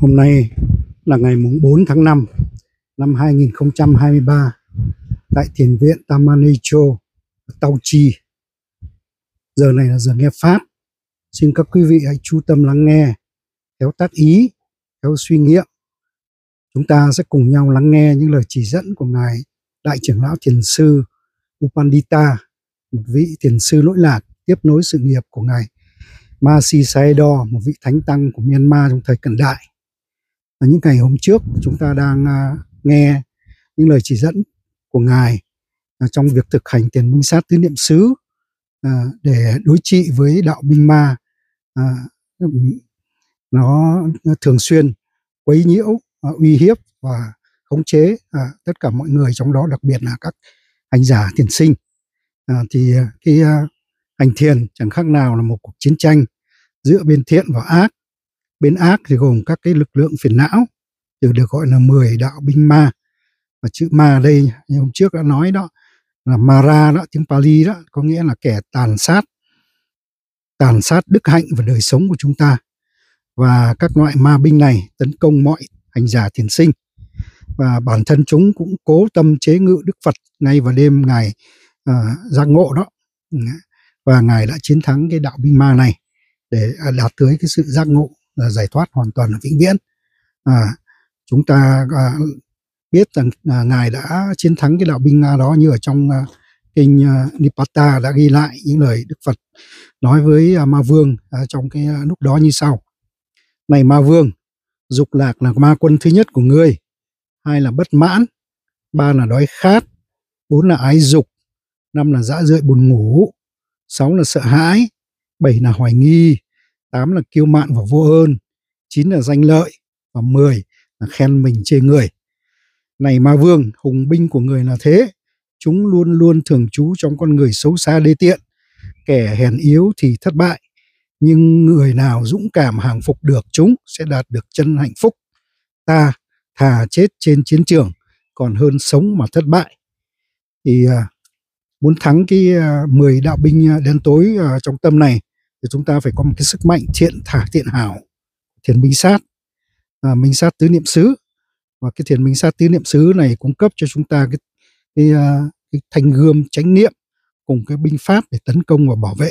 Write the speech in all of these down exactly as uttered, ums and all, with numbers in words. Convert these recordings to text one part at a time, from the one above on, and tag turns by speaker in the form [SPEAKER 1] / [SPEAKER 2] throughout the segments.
[SPEAKER 1] Hôm nay là ngày mùng bốn tháng năm năm hai nghìn không trăm hai mươi ba tại thiền viện Tamanicho, Tau Chi. Giờ này là giờ nghe Pháp. Xin các quý vị hãy chú tâm lắng nghe, khéo tác ý, khéo suy nghiệm. Chúng ta sẽ cùng nhau lắng nghe những lời chỉ dẫn của Ngài Đại trưởng lão Thiền sư Upandita, một vị thiền sư lỗi lạc tiếp nối sự nghiệp của Ngài Mahasi Sayadaw, một vị thánh tăng của Myanmar trong thời cận đại. Và những ngày hôm trước chúng ta đang uh, nghe những lời chỉ dẫn của Ngài uh, trong việc thực hành thiền minh sát tứ niệm xứ uh, để đối trị với đạo binh ma. Uh, nó, nó thường xuyên quấy nhiễu, uh, uy hiếp và khống chế uh, tất cả mọi người, trong đó đặc biệt là các hành giả thiền sinh. Uh, thì uh, cái uh, hành thiền chẳng khác nào là một cuộc chiến tranh giữa bên thiện và ác. Bên ác thì gồm các cái lực lượng phiền não, từ được gọi là mười đạo binh ma. Và chữ ma đây như hôm trước đã nói đó là Mara đó, tiếng Pali đó, có nghĩa là kẻ tàn sát, tàn sát đức hạnh và đời sống của chúng ta. Và các loại ma binh này tấn công mọi hành giả thiền sinh. Và bản thân chúng cũng cố tâm chế ngự Đức Phật ngay vào đêm Ngài uh, giác ngộ đó. Và Ngài đã chiến thắng cái đạo binh ma này để đạt tới cái sự giác ngộ, là giải thoát hoàn toàn là vĩnh viễn. À, chúng ta à, biết rằng à, Ngài đã chiến thắng cái đạo binh ma đó, như ở trong à, kinh à, Nipata đã ghi lại những lời Đức Phật nói với à, Ma Vương à, trong cái à, lúc đó như sau: này Ma Vương, dục lạc là ma quân thứ nhất của ngươi, hai là bất mãn, ba là đói khát, bốn là ái dục, năm là dã rượi buồn ngủ, sáu là sợ hãi, bảy là hoài nghi, tám là kiêu mạn và vô ơn, chín là danh lợi, và mười là khen mình chê người. Này Ma Vương, hùng binh của người là thế, chúng luôn luôn thường trú trong con người xấu xa đê tiện, kẻ hèn yếu thì thất bại, nhưng người nào dũng cảm hàng phục được chúng sẽ đạt được chân hạnh phúc. Ta thà chết trên chiến trường còn hơn sống mà thất bại. Thì à, muốn thắng cái à, mười đạo binh đen tối à, trong tâm này, thì chúng ta phải có một cái sức mạnh thiện thả thiện hảo, thiền minh sát, à, minh sát tứ niệm xứ. Và cái thiền minh sát tứ niệm xứ này cung cấp cho chúng ta cái, cái, uh, cái thanh gươm chánh niệm cùng cái binh pháp để tấn công và bảo vệ.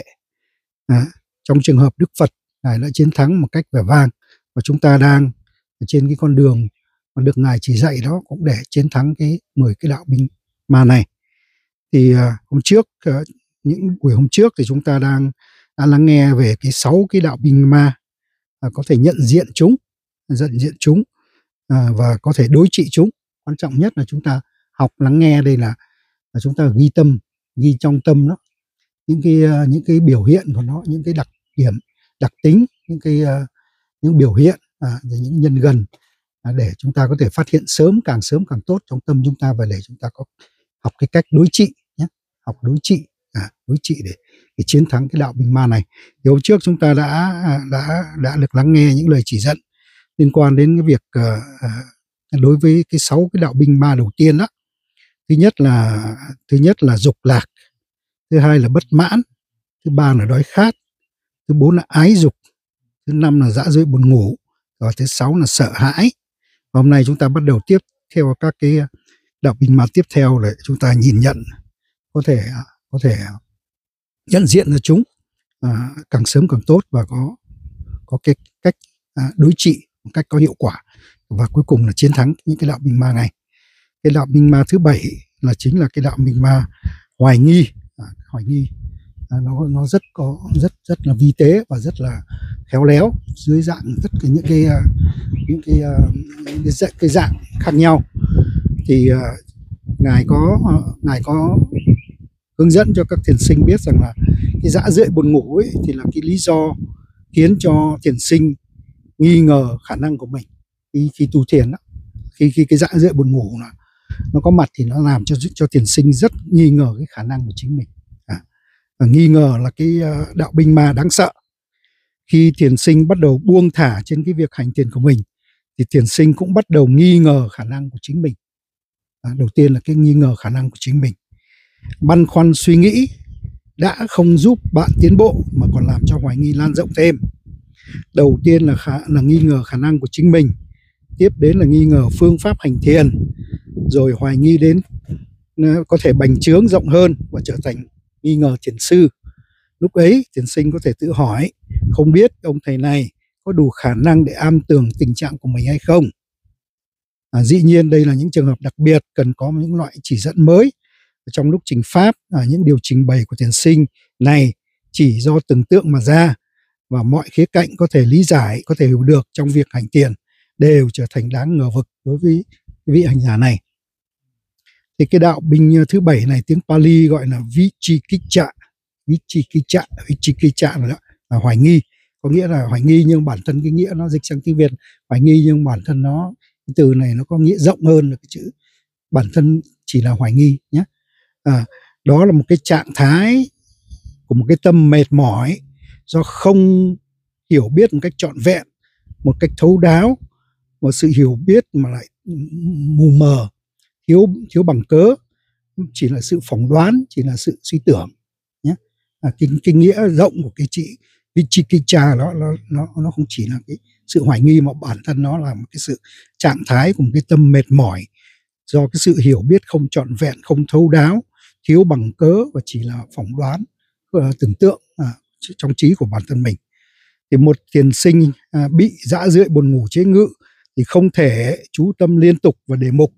[SPEAKER 1] À, trong trường hợp Đức Phật, Ngài đã chiến thắng một cách vẻ vang, và chúng ta đang trên cái con đường mà được Ngài chỉ dạy đó cũng để chiến thắng cái mười cái đạo binh ma này. Thì uh, hôm trước, uh, những buổi hôm trước thì chúng ta đang đã lắng nghe về cái sáu cái đạo binh ma, à, có thể nhận diện chúng, nhận diện chúng à, và có thể đối trị chúng. Quan trọng nhất là chúng ta học lắng nghe đây là, là chúng ta ghi tâm, ghi trong tâm đó những cái uh, những cái biểu hiện của nó, những cái đặc điểm, đặc tính, những cái uh, những biểu hiện, à, những nhân gần, à, để chúng ta có thể phát hiện sớm, càng sớm càng tốt trong tâm chúng ta, và để chúng ta có học cái cách đối trị nhé, học đối trị, à, đối trị để để chiến thắng cái đạo binh ma này. Thì hôm trước chúng ta đã đã đã được lắng nghe những lời chỉ dẫn liên quan đến cái việc uh, uh, đối với cái sáu cái đạo binh ma đầu tiên đó. Thứ nhất là thứ nhất là dục lạc, thứ hai là bất mãn, thứ ba là đói khát, thứ bốn là ái dục, thứ năm là dã rượi buồn ngủ, và thứ sáu là sợ hãi. Và hôm nay chúng ta bắt đầu tiếp theo các cái đạo binh ma tiếp theo để chúng ta nhìn nhận, có thể có thể nhận diện ra chúng à, càng sớm càng tốt, và có có cái cách à, đối trị một cách có hiệu quả, và cuối cùng là chiến thắng những cái đạo binh ma này. Cái đạo binh ma thứ bảy là chính là cái đạo binh ma hoài nghi. À, hoài nghi à, nó nó rất có rất rất là vi tế và rất là khéo léo dưới dạng tất cả những cái những cái, những cái, dạng, cái dạng khác nhau. Thì uh, ngài có uh, ngài có hướng dẫn cho các thiền sinh biết rằng là cái dã rượi buồn ngủ ấy thì là cái lý do khiến cho thiền sinh nghi ngờ khả năng của mình khi, khi tu thiền đó. Khi, khi cái dã rượi buồn ngủ là nó có mặt thì nó làm cho cho thiền sinh rất nghi ngờ cái khả năng của chính mình. À, và nghi ngờ là cái uh, đạo binh ma đáng sợ. Khi thiền sinh bắt đầu buông thả trên cái việc hành thiền của mình, thì thiền sinh cũng bắt đầu nghi ngờ khả năng của chính mình. À, đầu tiên là cái nghi ngờ khả năng của chính mình. Băn khoăn suy nghĩ đã không giúp bạn tiến bộ mà còn làm cho hoài nghi lan rộng thêm. Đầu tiên là khả, là nghi ngờ khả năng của chính mình, tiếp đến là nghi ngờ phương pháp hành thiền, rồi hoài nghi đến có thể bành trướng rộng hơn và trở thành nghi ngờ thiền sư. Lúc ấy thiền sinh có thể tự hỏi, không biết ông thầy này có đủ khả năng để am tường tình trạng của mình hay không. À, dĩ nhiên đây là những trường hợp đặc biệt cần có những loại chỉ dẫn mới trong lúc trình pháp. À, những điều trình bày của thiền sinh này chỉ do tưởng tượng mà ra, và mọi khía cạnh có thể lý giải, có thể hiểu được trong việc hành thiền đều trở thành đáng ngờ vực đối với vị hành giả này. Thì cái đạo binh thứ bảy này tiếng Pali gọi là Vicikicca. Vicikicca, Vicikicca là, là hoài nghi, có nghĩa là hoài nghi, nhưng bản thân cái nghĩa nó dịch sang tiếng Việt hoài nghi, nhưng bản thân nó, cái từ này nó có nghĩa rộng hơn là cái chữ bản thân chỉ là hoài nghi nhé. À, đó là một cái trạng thái của một cái tâm mệt mỏi do không hiểu biết một cách trọn vẹn, một cách thấu đáo, một sự hiểu biết mà lại mù mờ, thiếu thiếu bằng cớ, chỉ là sự phỏng đoán, chỉ là sự suy tưởng nhé. À, cái, cái nghĩa rộng của cái chị Vicikicca đó nó nó nó không chỉ là cái sự hoài nghi, mà bản thân nó là một cái sự trạng thái của một cái tâm mệt mỏi do cái sự hiểu biết không trọn vẹn, không thấu đáo, thiếu bằng cớ và chỉ là phỏng đoán, uh, tưởng tượng uh, trong trí của bản thân mình. Thì một thiền sinh uh, bị dã rượi buồn ngủ chế ngự thì không thể chú tâm liên tục vào đề mục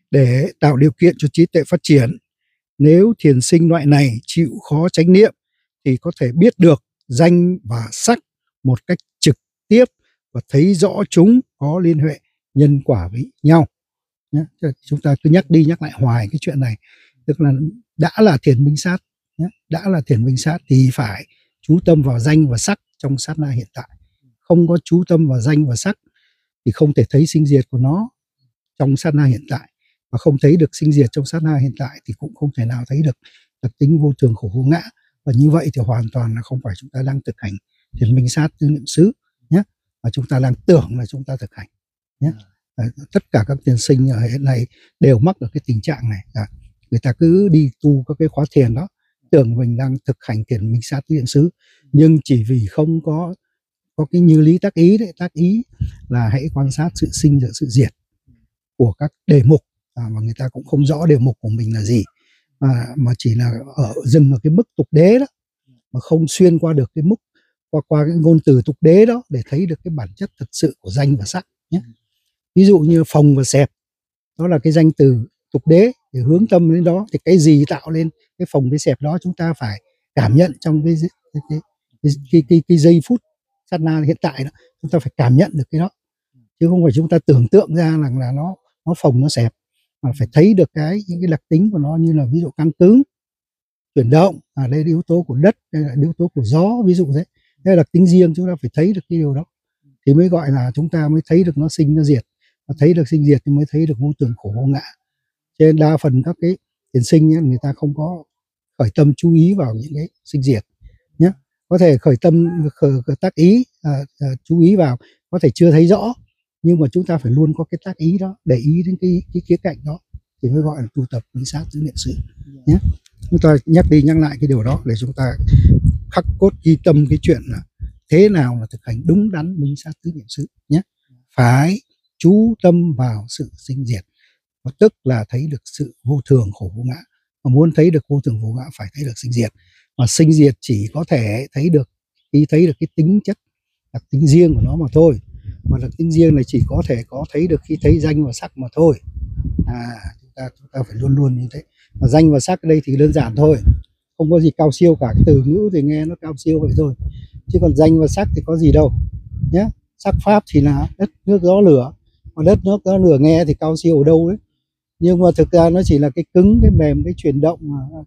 [SPEAKER 1] để tạo điều kiện cho trí tuệ phát triển. Nếu thiền sinh loại này chịu khó chánh niệm thì có thể biết được danh và sắc một cách trực tiếp và thấy rõ chúng có liên hệ nhân quả với nhau. Nhé. Chúng ta cứ nhắc đi nhắc lại hoài cái chuyện này, tức là đã là thiền minh sát, nhé. đã là thiền minh sát thì phải chú tâm vào danh và sắc trong sát na hiện tại. Không có chú tâm vào danh và sắc thì không thể thấy sinh diệt của nó trong sát na hiện tại, và không thấy được sinh diệt trong sát na hiện tại thì cũng không thể nào thấy được đặc tính vô thường khổ vô ngã. Và như vậy thì hoàn toàn là không phải chúng ta đang thực hành thiền minh sát tứ niệm xứ nhé, mà chúng ta đang tưởng là chúng ta thực hành nhé. À, tất cả các thiền sinh ở hiện nay đều mắc được cái tình trạng này. À, người ta cứ đi tu các cái khóa thiền đó, tưởng mình đang thực hành thiền minh sát tứ niệm xứ, nhưng chỉ vì không có có cái như lý tác ý đấy, tác ý là hãy quan sát sự sinh và sự diệt của các đề mục, à, mà người ta cũng không rõ đề mục của mình là gì, à, mà chỉ là ở dừng ở cái mức tục đế đó, mà không xuyên qua được cái mức qua qua cái ngôn từ tục đế đó để thấy được cái bản chất thật sự của danh và sắc nhé. Ví dụ như phồng và xẹp, đó là cái danh từ tục đế, để hướng tâm đến đó thì cái gì tạo lên cái phồng cái xẹp đó chúng ta phải cảm nhận trong cái cái cái cái, cái, cái, cái giây phút sát na hiện tại đó, chúng ta phải cảm nhận được cái đó, chứ không phải chúng ta tưởng tượng ra là là nó nó phồng nó xẹp, mà phải thấy được cái những cái đặc tính của nó, như là ví dụ căng cứng, chuyển động, à đây là yếu tố của đất, đây là yếu tố của gió, ví dụ thế. Đây là đặc tính riêng, chúng ta phải thấy được cái điều đó thì mới gọi là chúng ta mới thấy được nó sinh nó diệt, và thấy được sinh diệt thì mới thấy được vô thường khổ vô ngã. Cho nên đa phần các cái thiền sinh ấy, người ta không có khởi tâm chú ý vào những cái sinh diệt nhé. Có thể khởi tâm khởi, khởi tác ý, à, à, chú ý vào, có thể chưa thấy rõ, nhưng mà chúng ta phải luôn có cái tác ý đó, để ý đến cái cái khía cạnh đó thì mới gọi là tu tập minh sát tứ niệm xứ nhé. Chúng ta nhắc đi nhắc lại cái điều đó để chúng ta khắc cốt ghi tâm cái chuyện là thế nào là thực hành đúng đắn minh sát tứ niệm xứ nhé. Phải chú tâm vào sự sinh diệt, và tức là thấy được sự vô thường khổ vô ngã. Mà muốn thấy được vô thường vô ngã phải thấy được sinh diệt, mà sinh diệt chỉ có thể thấy được khi thấy được cái tính chất đặc tính riêng của nó mà thôi, mà đặc tính riêng này chỉ có thể có thấy được khi thấy danh và sắc mà thôi. À, chúng ta chúng ta phải luôn luôn như thế. Mà danh và sắc ở đây thì đơn giản thôi, không có gì cao siêu cả, cái từ ngữ thì nghe nó cao siêu vậy thôi, chứ còn danh và sắc thì có gì đâu nhé. Sắc pháp thì là đất nước gió lửa, mà đất nước gió lửa nghe thì cao siêu ở đâu đấy, nhưng mà thực ra nó chỉ là cái cứng, cái mềm, cái chuyển động,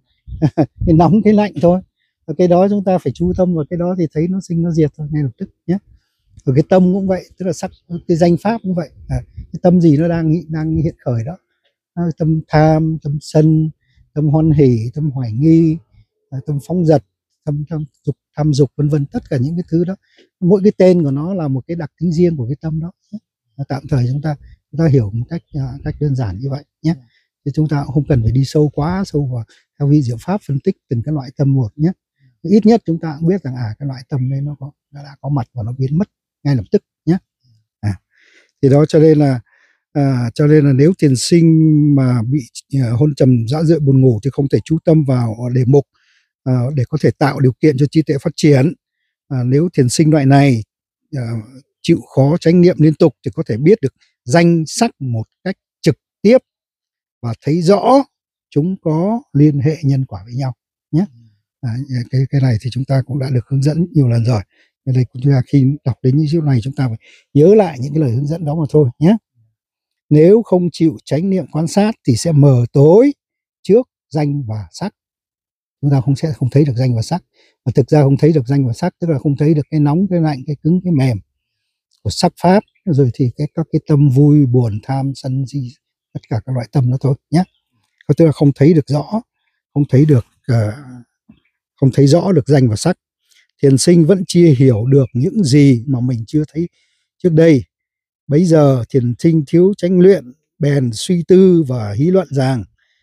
[SPEAKER 1] cái nóng, cái lạnh thôi. Và cái đó chúng ta phải chú tâm vào cái đó thì thấy nó sinh nó diệt thôi ngay lập tức nhé. Rồi cái tâm cũng vậy, tức là sắc, cái danh pháp cũng vậy, à, cái tâm gì nó đang đang hiện khởi đó, à, tâm tham, tâm sân, tâm hoan hỷ, tâm hoài nghi, à, tâm phóng dật, tâm tham dục, tham dục vân vân, tất cả những cái thứ đó, mỗi cái tên của nó là một cái đặc tính riêng của cái tâm đó. À, tạm thời chúng ta chúng ta hiểu một cách uh, cách đơn giản như vậy nhé. Thì chúng ta cũng không cần phải đi sâu quá sâu vào theo vi diệu pháp phân tích từng cái loại tâm một nhé. Ít nhất chúng ta cũng biết rằng à cái loại tâm này nó có nó đã có mặt và nó biến mất ngay lập tức nhé. À, Thì đó cho nên là à, cho nên là nếu thiền sinh mà bị à, hôn trầm dã rượi buồn ngủ thì không thể chú tâm vào đề mục à, để có thể tạo điều kiện cho trí tuệ phát triển. À, nếu thiền sinh loại này à, chịu khó chánh niệm liên tục thì có thể biết được danh sắc một cách trực tiếp và thấy rõ chúng có liên hệ nhân quả với nhau nhé. À, cái cái này thì chúng ta cũng đã được hướng dẫn nhiều lần rồi. Nên đây chúng ta khi đọc đến những chữ này chúng ta phải nhớ lại những cái lời hướng dẫn đó mà thôi nhé. Nếu không chịu chánh niệm quan sát thì sẽ mờ tối trước danh và sắc. Chúng ta không sẽ không thấy được danh và sắc. Và thực ra không thấy được danh và sắc tức là không thấy được cái nóng, cái lạnh, cái cứng, cái mềm của sắc pháp, rồi thì cái các cái tâm vui, buồn, tham, sân, si, tất cả các loại tâm đó thôi nhé. Tức là không thấy được rõ, không thấy được uh, không thấy rõ được danh và sắc. Thiền sinh vẫn chưa hiểu được những gì mà mình chưa thấy trước đây. Bấy giờ thiền sinh thiếu chánh luyện, bèn suy tư và hí luận rằng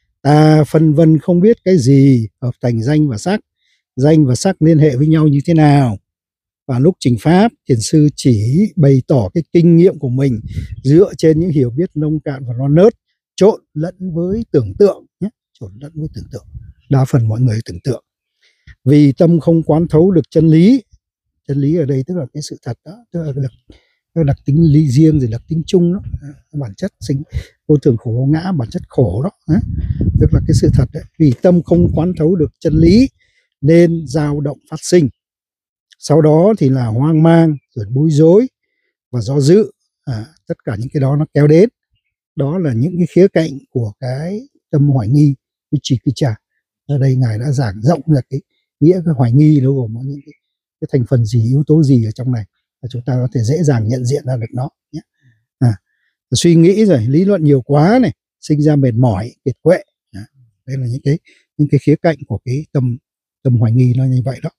[SPEAKER 1] ta phân vân không biết cái gì hợp thành danh và sắc, danh và sắc liên hệ với nhau như thế nào. Và lúc trình pháp, thiền sư chỉ bày tỏ cái kinh nghiệm của mình dựa trên những hiểu biết nông cạn và non nớt, trộn lẫn với tưởng tượng nhé, trộn lẫn với tưởng tượng. Đa phần mọi người tưởng tượng. Vì tâm không quán thấu được chân lý. Chân lý ở đây tức là cái sự thật đó, tức là đặc, tức là đặc tính lý riêng rồi đặc tính chung đó, bản chất sinh vô thường khổ vô ngã, bản chất khổ đó, tức là cái sự thật đấy. Vì tâm không quán thấu được chân lý nên dao động phát sinh. Sau đó thì là hoang mang, rồi bối rối và do dự. À, tất cả những cái đó nó kéo đến. Đó là những cái khía cạnh của cái tâm hoài nghi, Vicikiccha. Ở đây Ngài đã giảng rộng ra cái nghĩa cái hoài nghi nó gồm những cái, cái thành phần gì, yếu tố gì ở trong này, và chúng ta có thể dễ dàng nhận diện ra được nó nhé. À, suy nghĩ rồi lý luận nhiều quá này, sinh ra mệt mỏi, kiệt quệ. À, đây là những cái những cái khía cạnh của cái tâm tâm hoài nghi nó như vậy đó.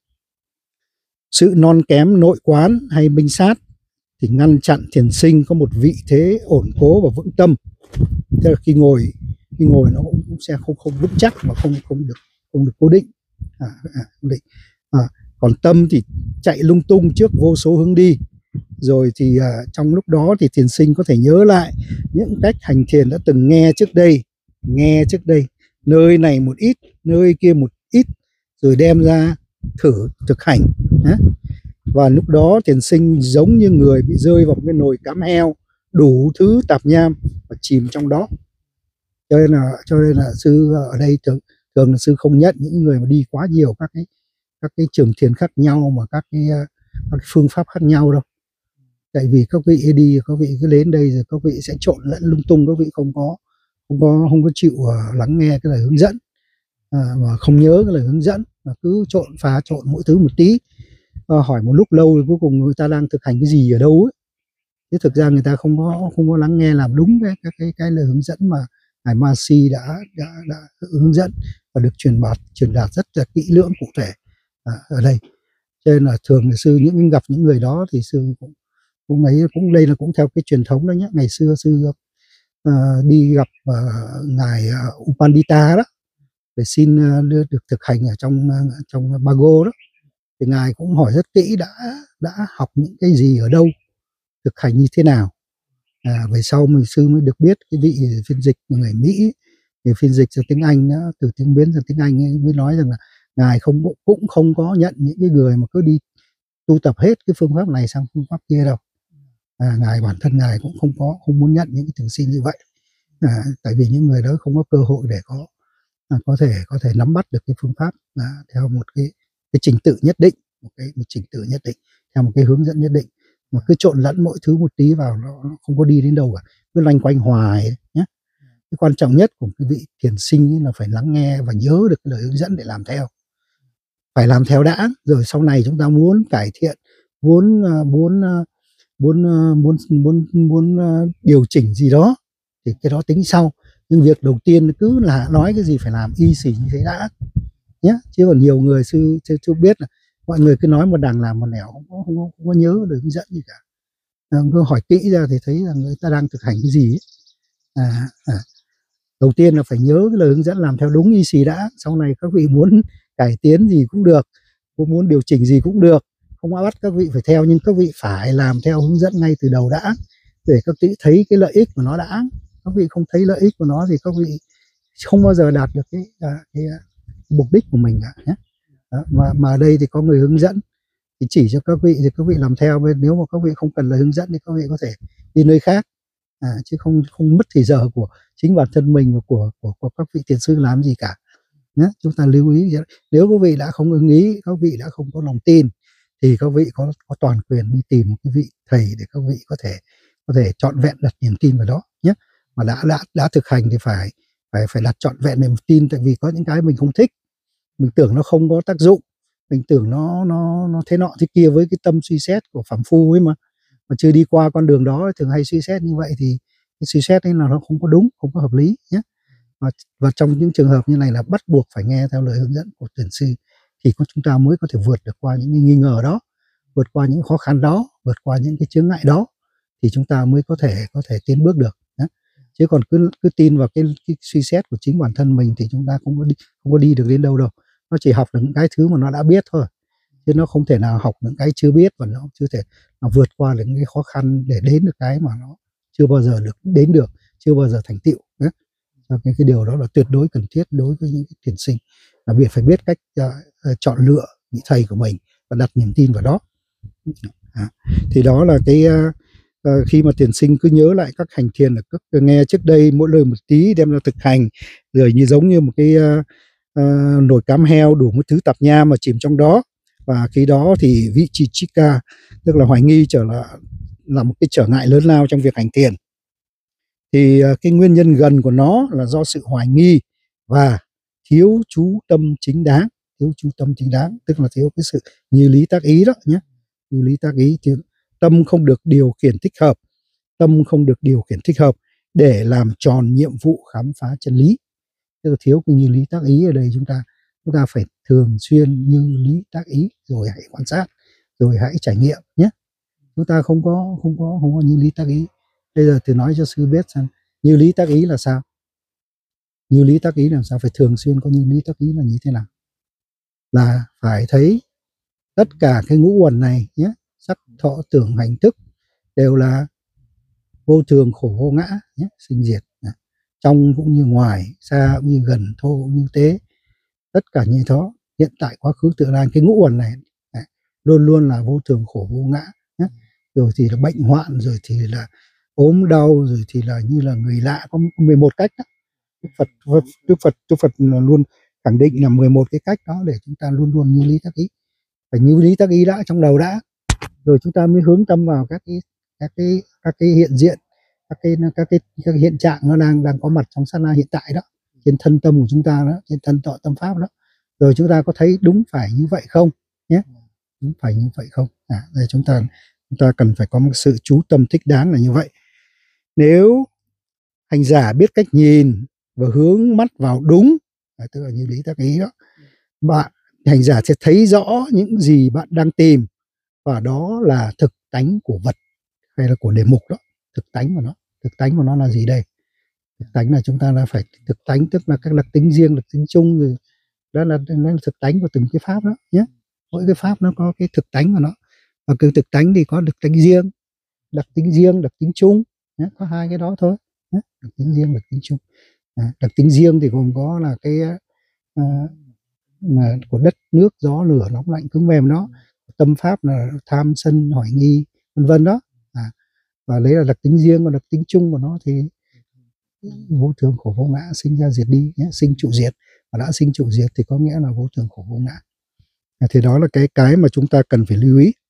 [SPEAKER 1] Sự non kém nội quán hay minh sát thì ngăn chặn thiền sinh có một vị thế ổn cố và vững tâm. Tức là khi ngồi khi ngồi nó cũng sẽ không không vững chắc mà không không được không được cố định. À, à, cố định. À, còn tâm thì chạy lung tung trước vô số hướng đi. Rồi thì à, trong lúc đó thì thiền sinh có thể nhớ lại những cách hành thiền đã từng nghe trước đây, nghe trước đây, nơi này một ít, nơi kia một ít, rồi đem ra thử thực hành. À, và lúc đó thiền sinh giống như người bị rơi vào một cái nồi cám heo, đủ thứ tạp nham và chìm trong đó. Cho nên là cho nên là sư ở đây thường, thường là sư không nhận những người mà đi quá nhiều các cái các cái trường thiền khác nhau mà các cái, các cái phương pháp khác nhau đâu. Tại vì các vị đi, các vị cứ đến đây rồi các vị sẽ trộn lẫn lung tung, các vị không có không có không có chịu uh, lắng nghe cái lời hướng dẫn, à, mà không nhớ cái lời hướng dẫn, mà cứ trộn phá trộn mỗi thứ một tí. À, hỏi một lúc lâu thì cuối cùng người ta đang thực hành cái gì ở đâu ấy. Chứ thực ra người ta không có không có lắng nghe làm đúng cái cái cái, cái lời hướng dẫn mà Ngài Ma Si đã, đã đã hướng dẫn và được truyền đạt truyền đạt rất là kỹ lưỡng cụ thể à, ở đây. Cho nên là thường là sư những gặp những người đó thì sư cũng cũng ấy cũng đây là cũng theo cái truyền thống đó nhé. Ngày xưa sư uh, đi gặp uh, ngài uh, Upandita đó để xin uh, được, được thực hành ở trong uh, trong Bago đó, thì ngài cũng hỏi rất kỹ đã đã học những cái gì ở đâu, thực hành như thế nào. À, về sau mình sư mới được biết cái vị phiên dịch người Mỹ, người phiên dịch ra tiếng Anh đó, từ tiếng biến sang tiếng Anh ấy, mới nói rằng là ngài không cũng không có nhận những cái người mà cứ đi tu tập hết cái phương pháp này sang phương pháp kia đâu. À, ngài bản thân ngài cũng không có không muốn nhận những cái thường sinh như vậy. À, tại vì những người đó không có cơ hội để có à, có thể có thể nắm bắt được cái phương pháp à, theo một cái cái trình tự nhất định, một cái một trình tự nhất định, theo một cái hướng dẫn nhất định, mà cứ trộn lẫn mỗi thứ một tí vào nó, nó không có đi đến đâu cả, cứ loanh quanh hoài nhé. Cái quan trọng nhất của cái vị thiền sinh là phải lắng nghe và nhớ được cái lời hướng dẫn để làm theo, phải làm theo đã, rồi sau này chúng ta muốn cải thiện, muốn muốn muốn muốn muốn muốn điều chỉnh gì đó thì cái đó tính sau. Nhưng việc đầu tiên cứ là nói cái gì phải làm y xì như thế đã nhé. Chứ còn nhiều người sư chưa biết là mọi người cứ nói một đằng làm một nẻo, không có, không có, không có nhớ được hướng dẫn gì cả. À, cứ hỏi kỹ ra thì thấy rằng người ta đang thực hành cái gì ấy. À, à. Đầu tiên là phải nhớ cái lời hướng dẫn làm theo đúng y xì đã. Sau này các vị muốn cải tiến gì cũng được, muốn điều chỉnh gì cũng được, không bắt các vị phải theo, nhưng các vị phải làm theo hướng dẫn ngay từ đầu đã. để các vị thấy cái lợi ích của nó đã. Các vị không thấy lợi ích của nó thì các vị không bao giờ đạt được cái, cái, cái mục đích của mình cả nhé. Đó, mà mà ở đây thì có người hướng dẫn thì chỉ cho các vị thì các vị làm theo. Nếu mà các vị không cần là hướng dẫn thì các vị có thể đi nơi khác, à, chứ không không mất thời giờ của chính bản thân mình và của của, của các vị thiền sư làm gì cả nhé. Chúng ta lưu ý, nếu các vị đã không ưng ý, các vị đã không có lòng tin thì các vị có có toàn quyền đi tìm một cái vị thầy để các vị có thể có thể trọn vẹn đặt niềm tin vào đó nhé. Mà đã đã đã thực hành thì phải phải phải đặt trọn vẹn niềm tin, tại vì có những cái mình không thích, mình tưởng nó không có tác dụng, mình tưởng nó nó nó thế nọ thế kia với cái tâm suy xét của phàm phu ấy, mà mà chưa đi qua con đường đó thường hay suy xét như vậy thì cái suy xét ấy là nó không có đúng, không có hợp lý nhé. Và, và trong những trường hợp như này là bắt buộc phải nghe theo lời hướng dẫn của thiền sư thì chúng ta mới có thể vượt được qua những cái nghi ngờ đó, vượt qua những khó khăn đó, vượt qua những cái chướng ngại đó thì chúng ta mới có thể có thể tiến bước được nhé. Chứ còn cứ cứ tin vào cái, cái suy xét của chính bản thân mình thì chúng ta không có đi không có đi được đến đâu đâu. Nó chỉ học được những cái thứ mà nó đã biết thôi, chứ nó không thể nào học những cái chưa biết, và nó chưa thể nó vượt qua được những cái khó khăn để đến được cái mà nó chưa bao giờ được đến được, chưa bao giờ thành tựu nhé. Cái, cái điều đó là tuyệt đối cần thiết đối với những cái thiền sinh, là việc phải biết cách uh, chọn lựa vị thầy của mình và đặt niềm tin vào đó. À, thì đó là cái uh, uh, khi mà thiền sinh cứ nhớ lại các hành thiền là các nghe trước đây mỗi lời một tí đem ra thực hành, rồi như giống như một cái uh, uh, nồi cám heo đủ một thứ tạp nham mà chìm trong đó, và khi đó thì vị trì chika tức là hoài nghi trở là là một cái trở ngại lớn lao trong việc hành thiền. Thì cái nguyên nhân gần của nó là do sự hoài nghi và thiếu chú tâm chính đáng. Thiếu chú tâm chính đáng tức là thiếu cái sự như lý tác ý đó nhé. Như lý tác ý thì tâm không được điều khiển thích hợp, tâm không được điều khiển thích hợp để làm tròn nhiệm vụ khám phá chân lý. Tức là thiếu cái như lý tác ý ở đây, chúng ta chúng ta phải thường xuyên như lý tác ý, rồi hãy quan sát, rồi hãy trải nghiệm nhé. Chúng ta không có không có không có như lý tác ý. Bây giờ thì nói cho sư biết xem như lý tác ý là sao. Như lý tác ý làm sao? Phải thường xuyên có như lý tác ý là như thế nào? Là phải thấy tất cả cái ngũ uẩn này nhé, sắc thọ tưởng hành thức đều là vô thường khổ vô ngã nhé, sinh diệt, trong cũng như ngoài, xa cũng như gần, thô cũng như tế, tất cả như đó, hiện tại quá khứ tương lai, cái ngũ uẩn này luôn luôn là vô thường khổ vô ngã nhé. Rồi thì là bệnh hoạn, rồi thì là ốm đau, rồi thì là như là người lạ, có mười một cách đó. Đức Phật, Đức Phật, Đức Phật luôn khẳng định là mười một cái cách đó để chúng ta luôn luôn như lý tác ý. Phải như lý tác ý đã trong đầu đã, rồi chúng ta mới hướng tâm vào các cái các cái các cái hiện diện, các cái các cái các cái hiện trạng nó đang đang có mặt trong sát na hiện tại đó, trên thân tâm của chúng ta đó, trên thân tọa tâm pháp đó. Rồi chúng ta có thấy đúng phải như vậy không nhé? Đúng phải như vậy không? À, đây chúng ta chúng ta cần phải có một sự chú tâm thích đáng là như vậy. Nếu hành giả biết cách nhìn và hướng mắt vào đúng, à, tức là như lý tác ý đó, bạn hành giả sẽ thấy rõ những gì bạn đang tìm, và đó là thực tánh của vật hay là của đề mục đó. Thực tánh của nó, thực tánh của nó là gì đây? Thực tánh là chúng ta là phải thực tánh, tức là các đặc tính riêng, đặc tính chung, rồi đó là, đó là thực tánh của từng cái pháp đó nhé. Mỗi cái pháp nó có cái thực tánh của nó, và cái thực tánh thì có đặc tính riêng, đặc tính riêng, đặc tính chung nhé. Có hai cái đó thôi nhé. Đặc tính riêng, đặc tính chung. À, đặc tính riêng thì gồm có là cái à, là của đất, nước, gió, lửa, nóng, lạnh, cứng, mềm đó. Tâm pháp là tham, sân, hoài nghi, vân vân đó. À, và lấy là đặc tính riêng, và đặc tính chung của nó thì vô thường khổ vô ngã, sinh ra diệt đi nhé, sinh trụ diệt, và đã sinh trụ diệt thì có nghĩa là vô thường khổ vô ngã. À, thì đó là cái cái mà chúng ta cần phải lưu ý.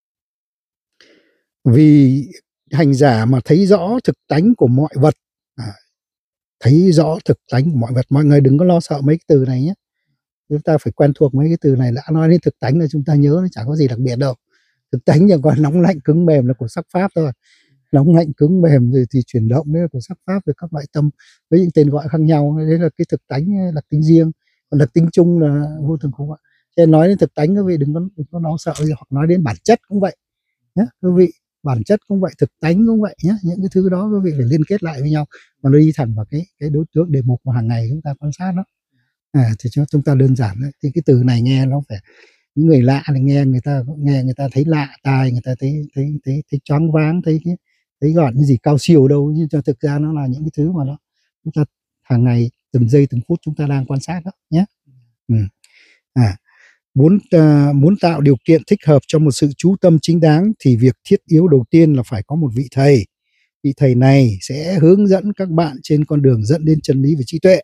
[SPEAKER 1] Vì hành giả mà thấy rõ thực tánh của mọi vật, à, thấy rõ thực tánh của mọi vật, mọi người đừng có lo sợ mấy cái từ này nhé. Chúng ta phải quen thuộc mấy cái từ này, đã nói đến thực tánh là chúng ta nhớ nó chẳng có gì đặc biệt đâu. Thực tánh chẳng còn nóng lạnh cứng mềm là của sắc pháp thôi. Nóng lạnh cứng mềm rồi thì chuyển động đấy là của sắc pháp, rồi các loại tâm với những tên gọi khác nhau, đấy là cái thực tánh, đặc tính riêng. Còn đặc tính chung là vô thường khổ. Cho nên nói đến thực tánh quý vị đừng có đừng có lo sợ, hoặc nói đến bản chất cũng vậy nhé quý vị, bản chất cũng vậy, thực tánh cũng vậy nhé. Những cái thứ đó quý vị phải liên kết lại với nhau, mà nó đi thẳng vào cái cái đối tượng đề mục mà hàng ngày chúng ta quan sát đó. À, thì cho chúng ta đơn giản đấy. Thì cái từ này nghe nó phải, những người lạ thì nghe người ta nghe người ta thấy lạ tai, người ta thấy thấy thấy thấy choáng váng, thấy cái thấy gọi cái gì cao siêu đâu, nhưng thực ra nó là những cái thứ mà nó chúng ta hàng ngày từng giây từng phút chúng ta đang quan sát đó nhé. Ừ. À, muốn uh, muốn tạo điều kiện thích hợp cho một sự chú tâm chính đáng thì việc thiết yếu đầu tiên là phải có một vị thầy. Vị thầy này sẽ hướng dẫn các bạn trên con đường dẫn đến chân lý và trí tuệ.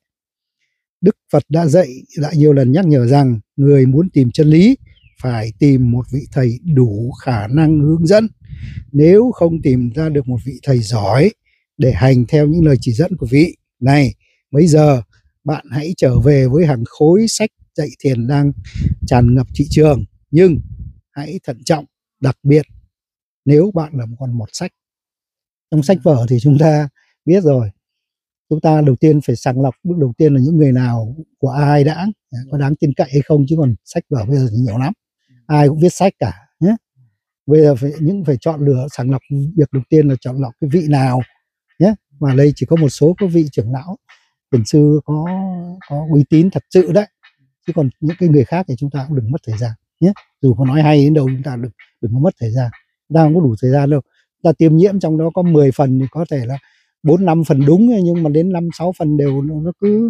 [SPEAKER 1] Đức Phật đã dạy, đã nhiều lần nhắc nhở rằng người muốn tìm chân lý phải tìm một vị thầy đủ khả năng hướng dẫn. Nếu không tìm ra được một vị thầy giỏi để hành theo những lời chỉ dẫn của vị này, bây giờ bạn hãy trở về với hàng khối sách dạy thiền đang tràn ngập thị trường, nhưng hãy thận trọng, đặc biệt nếu bạn là một con mọt sách. Trong sách vở thì chúng ta biết rồi, chúng ta đầu tiên phải sàng lọc, bước đầu tiên là những người nào của ai đã, có đáng tin cậy hay không, chứ còn sách vở bây giờ thì nhiều lắm, ai cũng viết sách cả nhé. Bây giờ phải những phải chọn lựa, sàng lọc, việc đầu tiên là chọn lọc cái vị nào nhé. Và đây chỉ có một số các vị trưởng lão, thiền sư có có uy tín thật sự đấy, chứ còn những cái người khác thì chúng ta cũng đừng mất thời gian nhé. Dù có nói hay đến đâu chúng ta đừng đừng có mất thời gian, chúng ta không có đủ thời gian đâu. Ta tiêm nhiễm trong đó có mười phần thì có thể là bốn năm phần đúng, nhưng mà đến năm sáu phần đều nó cứ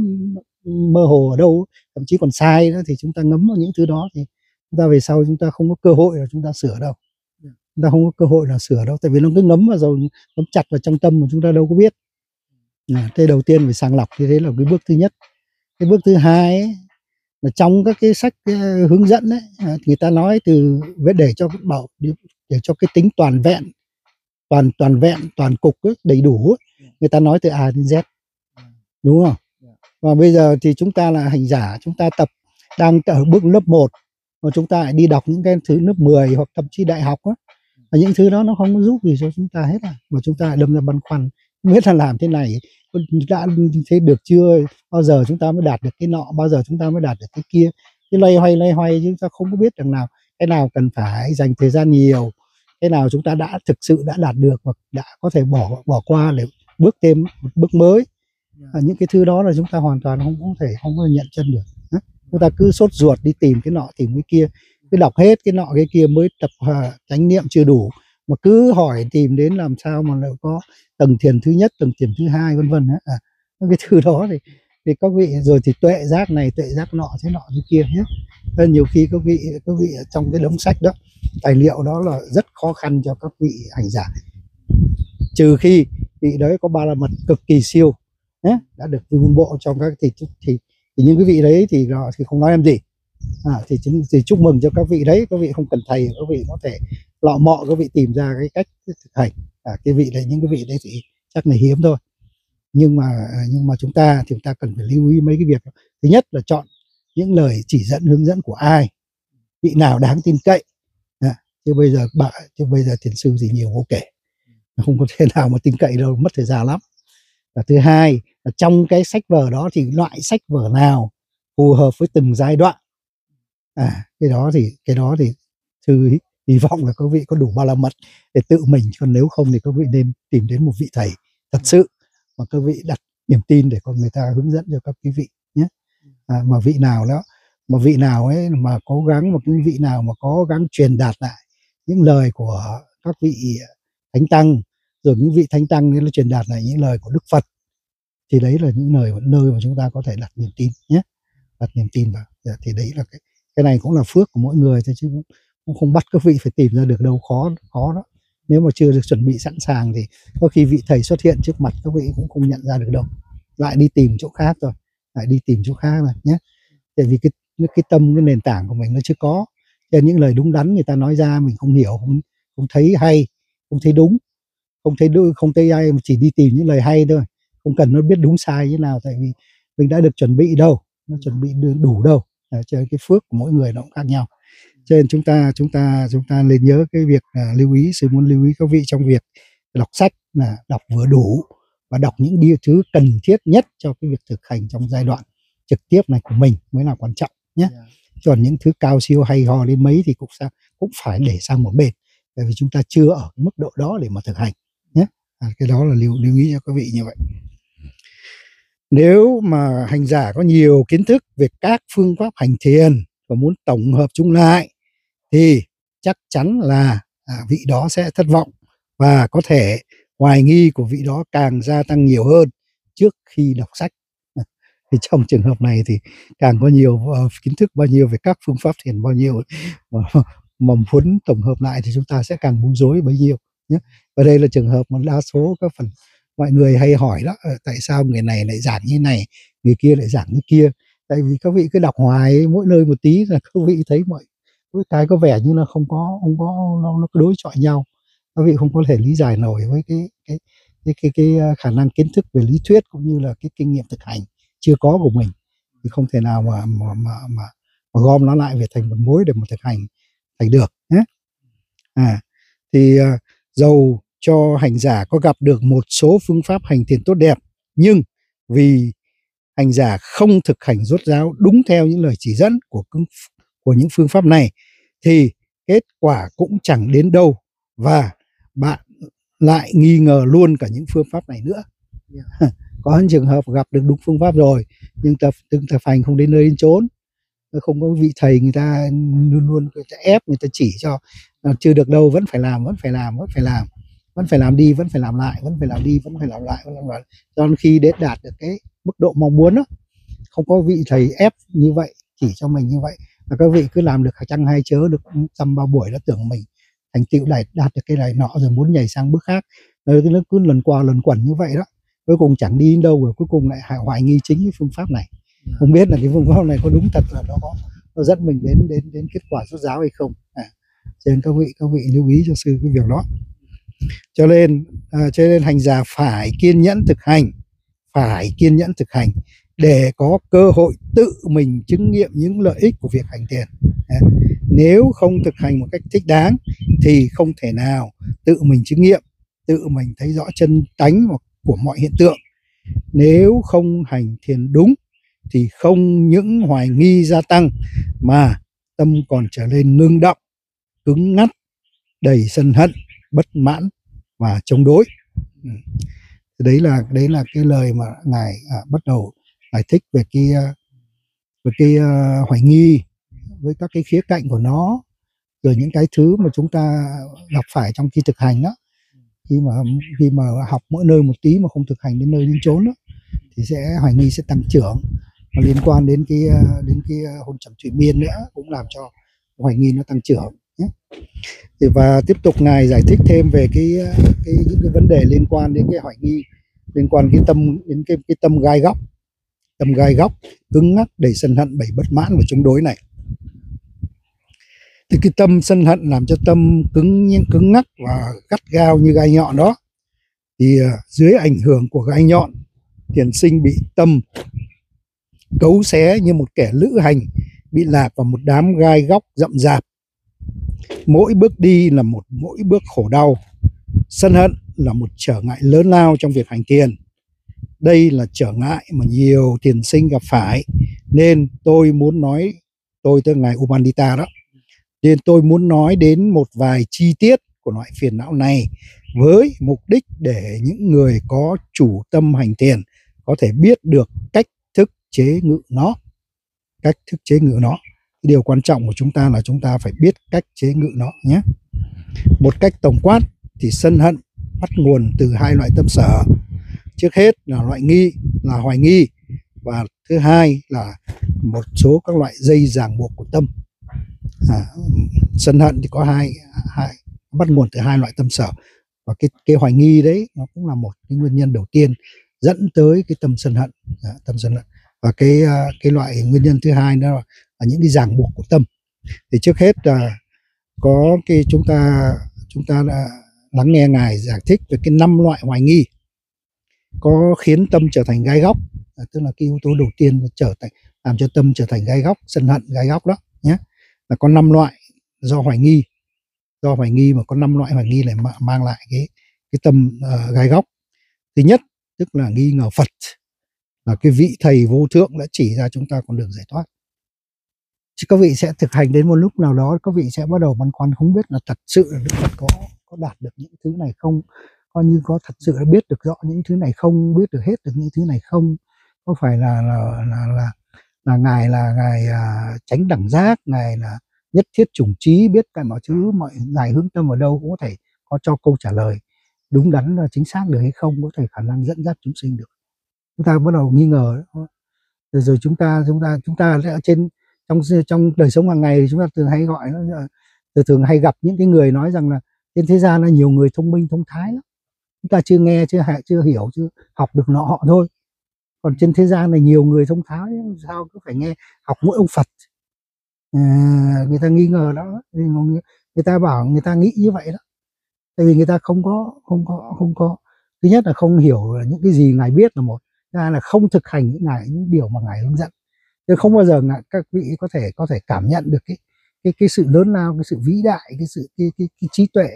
[SPEAKER 1] mơ hồ ở đâu, thậm chí còn sai đó, thì chúng ta ngấm vào những thứ đó thì chúng ta về sau chúng ta không có cơ hội là chúng ta sửa đâu. Chúng ta không có cơ hội là sửa đâu, tại vì nó cứ ngấm vào rồi, ngấm chặt vào trong tâm mà chúng ta đâu có biết. À, thế đầu tiên phải sàng lọc, thì thế là cái bước thứ nhất. Cái bước thứ hai ấy, là trong các cái sách uh, hướng dẫn ấy, uh, người ta nói từ để cho bảo để cho cái tính toàn vẹn, toàn toàn vẹn, toàn cục ấy, đầy đủ ấy, người ta nói từ A đến Z, đúng không? Và bây giờ thì chúng ta là hành giả, chúng ta tập đang ở bước lớp một, mà chúng ta lại đi đọc những cái thứ lớp mười hoặc thậm chí đại học á, và những thứ đó nó không có giúp gì cho chúng ta hết à, mà chúng ta lại đâm ra băn khoăn, không biết là làm thế này đã thế được chưa, bao giờ chúng ta mới đạt được cái nọ, bao giờ chúng ta mới đạt được cái kia, cái loay hoay loay hoay chúng ta không có biết rằng nào cái nào cần phải dành thời gian nhiều, cái nào chúng ta đã thực sự đã đạt được hoặc đã có thể bỏ bỏ qua để bước thêm một bước mới. À, những cái thứ đó là chúng ta hoàn toàn không có thể không có nhận chân được. Chúng ta cứ sốt ruột đi tìm cái nọ tìm cái kia, cứ đọc hết cái nọ cái kia mới tập à, chánh niệm chưa đủ, mà cứ hỏi tìm đến làm sao mà lại có tầng thiền thứ nhất, tầng thiền thứ hai, vân vân. À, cái thứ đó thì thì các vị rồi thì tuệ giác này, tuệ giác nọ, thế nọ thế kia nhé. Nên nhiều khi các vị các vị trong cái đống sách đó, tài liệu đó là rất khó khăn cho các vị hành giả, trừ khi vị đấy có ba la mật cực kỳ siêu nhé, đã được vun bộ trong các thì, thì thì những cái vị đấy thì thì không nói em gì. À, thì chúng thì chúc mừng cho các vị đấy, các vị không cần thầy, các vị có thể lọ mọ các vị tìm ra cái cách thực hành. À, cái vị đấy, những cái vị đấy thì chắc là hiếm thôi, nhưng mà nhưng mà chúng ta thì chúng ta cần phải lưu ý mấy cái việc. Thứ nhất là chọn những lời chỉ dẫn hướng dẫn của ai, vị nào đáng tin cậy. À, chứ bây giờ bạn chứ bây giờ thiền sư thì nhiều vô kể, không có thể nào mà tin cậy đâu, mất thời gian lắm. Và thứ hai là trong cái sách vở đó thì loại sách vở nào phù hợp với từng giai đoạn. À, cái đó thì cái đó thì sư hy vọng là các vị có đủ ba la mật để tự mình, còn nếu không thì các vị nên tìm đến một vị thầy thật sự mà các vị đặt niềm tin để con người ta hướng dẫn cho các quý vị nhé. À, mà vị nào đó mà vị nào ấy mà cố gắng, một cái vị nào mà cố gắng truyền đạt lại những lời của các vị thánh tăng, rồi những vị thánh tăng nên nó truyền đạt lại những lời của Đức Phật, thì đấy là những lời nơi mà chúng ta có thể đặt niềm tin nhé, đặt niềm tin vào. Thì đấy là cái cái này cũng là phước của mỗi người thôi, chứ cũng, cũng không bắt các vị phải tìm ra được đâu, khó khó đó. Nếu mà chưa được chuẩn bị sẵn sàng thì có khi vị thầy xuất hiện trước mặt các vị cũng không nhận ra được đâu, lại đi tìm chỗ khác rồi, lại đi tìm chỗ khác rồi nhé. Tại vì cái cái tâm, cái nền tảng của mình nó chưa có, cho nên những lời đúng đắn người ta nói ra mình không hiểu, không không thấy hay, không thấy đúng, không thấy đúng, không thấy hay, mà chỉ đi tìm những lời hay thôi, không cần nó biết đúng sai như nào, tại vì mình đã được chuẩn bị đâu, nó chuẩn bị đủ đâu. À, cho nên cái phước của mỗi người nó cũng khác nhau, cho nên chúng ta chúng ta chúng ta nên nhớ cái việc là lưu ý, sư muốn lưu ý các vị trong việc đọc sách là đọc vừa đủ và đọc những điều thứ cần thiết nhất cho cái việc thực hành trong giai đoạn trực tiếp này của mình mới là quan trọng nhé. Yeah. Còn những thứ cao siêu hay ho đến mấy thì cũng sao cũng phải để sang một bên, bởi vì chúng ta chưa ở mức độ đó để mà thực hành nhé. À, cái đó là lưu lưu ý cho các vị như vậy. Nếu mà hành giả có nhiều kiến thức về các phương pháp hành thiền và muốn tổng hợp chúng lại thì chắc chắn là à, vị đó sẽ thất vọng và có thể hoài nghi của vị đó càng gia tăng nhiều hơn trước khi đọc sách. Thì trong trường hợp này thì càng có nhiều uh, kiến thức bao nhiêu về các phương pháp thiền bao nhiêu mà, mà muốn tổng hợp lại thì chúng ta sẽ càng bối rối bấy nhiêu nhé. Và đây là trường hợp mà đa số các phần mọi người hay hỏi đó, tại sao người này lại giảng như này, người kia lại giảng như kia. Tại vì các vị cứ đọc hoài mỗi nơi một tí là các vị thấy mọi cái có vẻ như là không có không có nó, nó đối chọi nhau, các vị không có thể lý giải nổi với cái cái cái cái, cái khả năng kiến thức về lý thuyết cũng như là cái kinh nghiệm thực hành chưa có của mình, thì không thể nào mà mà mà, mà, mà gom nó lại về thành một mối để mà thực hành thành được nhé. À thì uh, dầu cho hành giả có gặp được một số phương pháp hành thiền tốt đẹp, nhưng vì hành giả không thực hành rốt ráo đúng theo những lời chỉ dẫn của của những phương pháp này thì kết quả cũng chẳng đến đâu, và bạn lại nghi ngờ luôn cả những phương pháp này nữa. Có những trường hợp gặp được đúng phương pháp rồi nhưng tập từng thực hành không đến nơi đến chốn, không có vị thầy người ta luôn luôn người ta ép, người ta chỉ cho chưa được đâu, vẫn phải làm vẫn phải làm vẫn phải làm vẫn phải làm đi vẫn phải làm lại vẫn phải làm đi vẫn phải làm lại vẫn làm lại cho đến khi đến đạt được cái mức độ mong muốn đó. Không có vị thầy ép như vậy, chỉ cho mình như vậy, và các vị cứ làm được chăng hai chớ được dăm ba buổi đã tưởng mình thành tựu này, đạt được cái này nọ rồi muốn nhảy sang bước khác, rồi nó cứ lần qua lần quẩn như vậy đó, cuối cùng chẳng đi đến đâu, rồi cuối cùng lại hoài nghi chính cái phương pháp này, không biết là cái phương pháp này có đúng thật là nó có nó dẫn mình đến đến đến kết quả rốt ráo hay không. À, cho nên các vị các vị lưu ý cho sư cái việc đó. Cho nên à, cho nên hành giả phải kiên nhẫn thực hành, phải kiên nhẫn thực hành để có cơ hội tự mình chứng nghiệm những lợi ích của việc hành thiền. À, nếu không thực hành một cách thích đáng thì không thể nào tự mình chứng nghiệm, tự mình thấy rõ chân tánh của mọi hiện tượng. Nếu không hành thiền đúng thì không những hoài nghi gia tăng mà tâm còn trở nên ngưng động, cứng ngắt, đầy sân hận, bất mãn và chống đối. Ừ. Đấy là đấy là cái lời mà ngài à, bắt đầu giải thích về cái về cái uh, hoài nghi với các cái khía cạnh của nó, rồi những cái thứ mà chúng ta gặp phải trong khi thực hành đó, khi mà khi mà học mỗi nơi một tí mà không thực hành đến nơi đến chốn đó, thì sẽ hoài nghi sẽ tăng trưởng, và liên quan đến cái đến cái hôn trầm thủy miên nữa cũng làm cho hoài nghi nó tăng trưởng nhé. Thì và tiếp tục ngài giải thích thêm về cái cái những cái vấn đề liên quan đến cái hoài nghi, liên quan cái tâm đến cái cái tâm gai góc, tâm gai góc cứng ngắc, đầy sân hận, đầy bất mãn và chống đối này. Thì cái tâm sân hận làm cho tâm cứng cứng ngắc và gắt gao như gai nhọn đó, thì dưới ảnh hưởng của gai nhọn, thiền sinh bị tâm cấu xé như một kẻ lữ hành bị lạc vào một đám gai góc rậm rạp. Mỗi bước đi là một mỗi bước khổ đau. Sân hận là một trở ngại lớn lao trong việc hành thiền. Đây là trở ngại mà nhiều thiền sinh gặp phải, nên tôi muốn nói, tôi tức ngài U Pandita đó, nên tôi muốn nói đến một vài chi tiết của loại phiền não này với mục đích để những người có chủ tâm hành thiền có thể biết được cách thức chế ngự nó. Cách thức chế ngự nó. Điều quan trọng của chúng ta là chúng ta phải biết cách chế ngự nó nhé. Một cách tổng quát thì sân hận bắt nguồn từ hai loại tâm sở. Trước hết là loại nghi, là hoài nghi, và thứ hai là một số các loại dây ràng buộc của tâm. À, sân hận thì có hai, hai bắt nguồn từ hai loại tâm sở, và cái cái hoài nghi đấy nó cũng là một cái nguyên nhân đầu tiên dẫn tới cái tâm sân hận, à, tâm sân hận. Và cái cái loại nguyên nhân thứ hai đó là những cái ràng buộc của tâm. Thì trước hết là có cái chúng ta chúng ta đã lắng nghe ngài giải thích về cái năm loại hoài nghi có khiến tâm trở thành gai góc, à, tức là cái yếu tố đầu tiên trở thành làm cho tâm trở thành gai góc, sân hận gai góc đó nhé, là có năm loại do hoài nghi, do hoài nghi mà có năm loại hoài nghi này mang lại cái cái tâm uh, gai góc. Thứ nhất tức là nghi ngờ Phật, là cái vị thầy vô thượng đã chỉ ra chúng ta con đường giải thoát. Chứ các vị sẽ thực hành đến một lúc nào đó, các vị sẽ bắt đầu băn khoăn không biết là thật sự là Đức Phật có có đạt được những thứ này không, coi như có thật sự là biết được rõ những thứ này không, biết được hết được những thứ này không, có phải là là là là, là ngài là ngài à, tránh đẳng giác, ngài là nhất thiết chủng trí, biết cả mọi thứ, mọi ngài hướng tâm ở đâu cũng có thể có cho câu trả lời. đúng đắn và chính xác được hay không, có thể khả năng dẫn dắt chúng sinh được. Chúng ta bắt đầu nghi ngờ rồi, rồi chúng ta chúng ta chúng ta ở trên trong trong đời sống hàng ngày thì chúng ta thường hay gọi nó thường thường hay gặp những cái người nói rằng là trên thế gian là nhiều người thông minh thông thái lắm, chúng ta chưa nghe chưa chưa hiểu chưa học được nọ họ thôi, còn trên thế gian này nhiều người thông thái, sao cứ phải nghe học mỗi ông Phật. À, người ta nghi ngờ đó, người ta bảo người ta nghĩ như vậy đó, tại vì người ta không có không có không có thứ nhất là không hiểu là những cái gì ngài biết là một, thứ hai là không thực hành những ngài những điều mà ngài hướng dẫn, nên không bao giờ ngài, các vị có thể có thể cảm nhận được cái cái cái sự lớn lao, cái sự vĩ đại, cái sự cái, cái, cái trí tuệ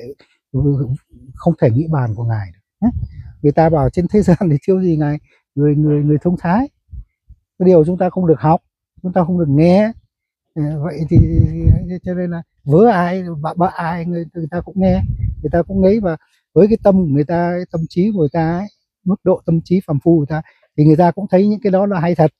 [SPEAKER 1] không thể nghĩ bàn của ngài được. Người ta bảo trên thế gian thì thiếu gì ngài người người người thông thái, cái điều chúng ta không được học, chúng ta không được nghe. Vậy thì cho nên là vớ ai bà, bà ai người, người ta cũng nghe, người ta cũng nghĩ, và với cái tâm của người ta, tâm trí của người ta ấy, mức độ tâm trí phàm phu của người ta thì người ta cũng thấy những cái đó là hay thật,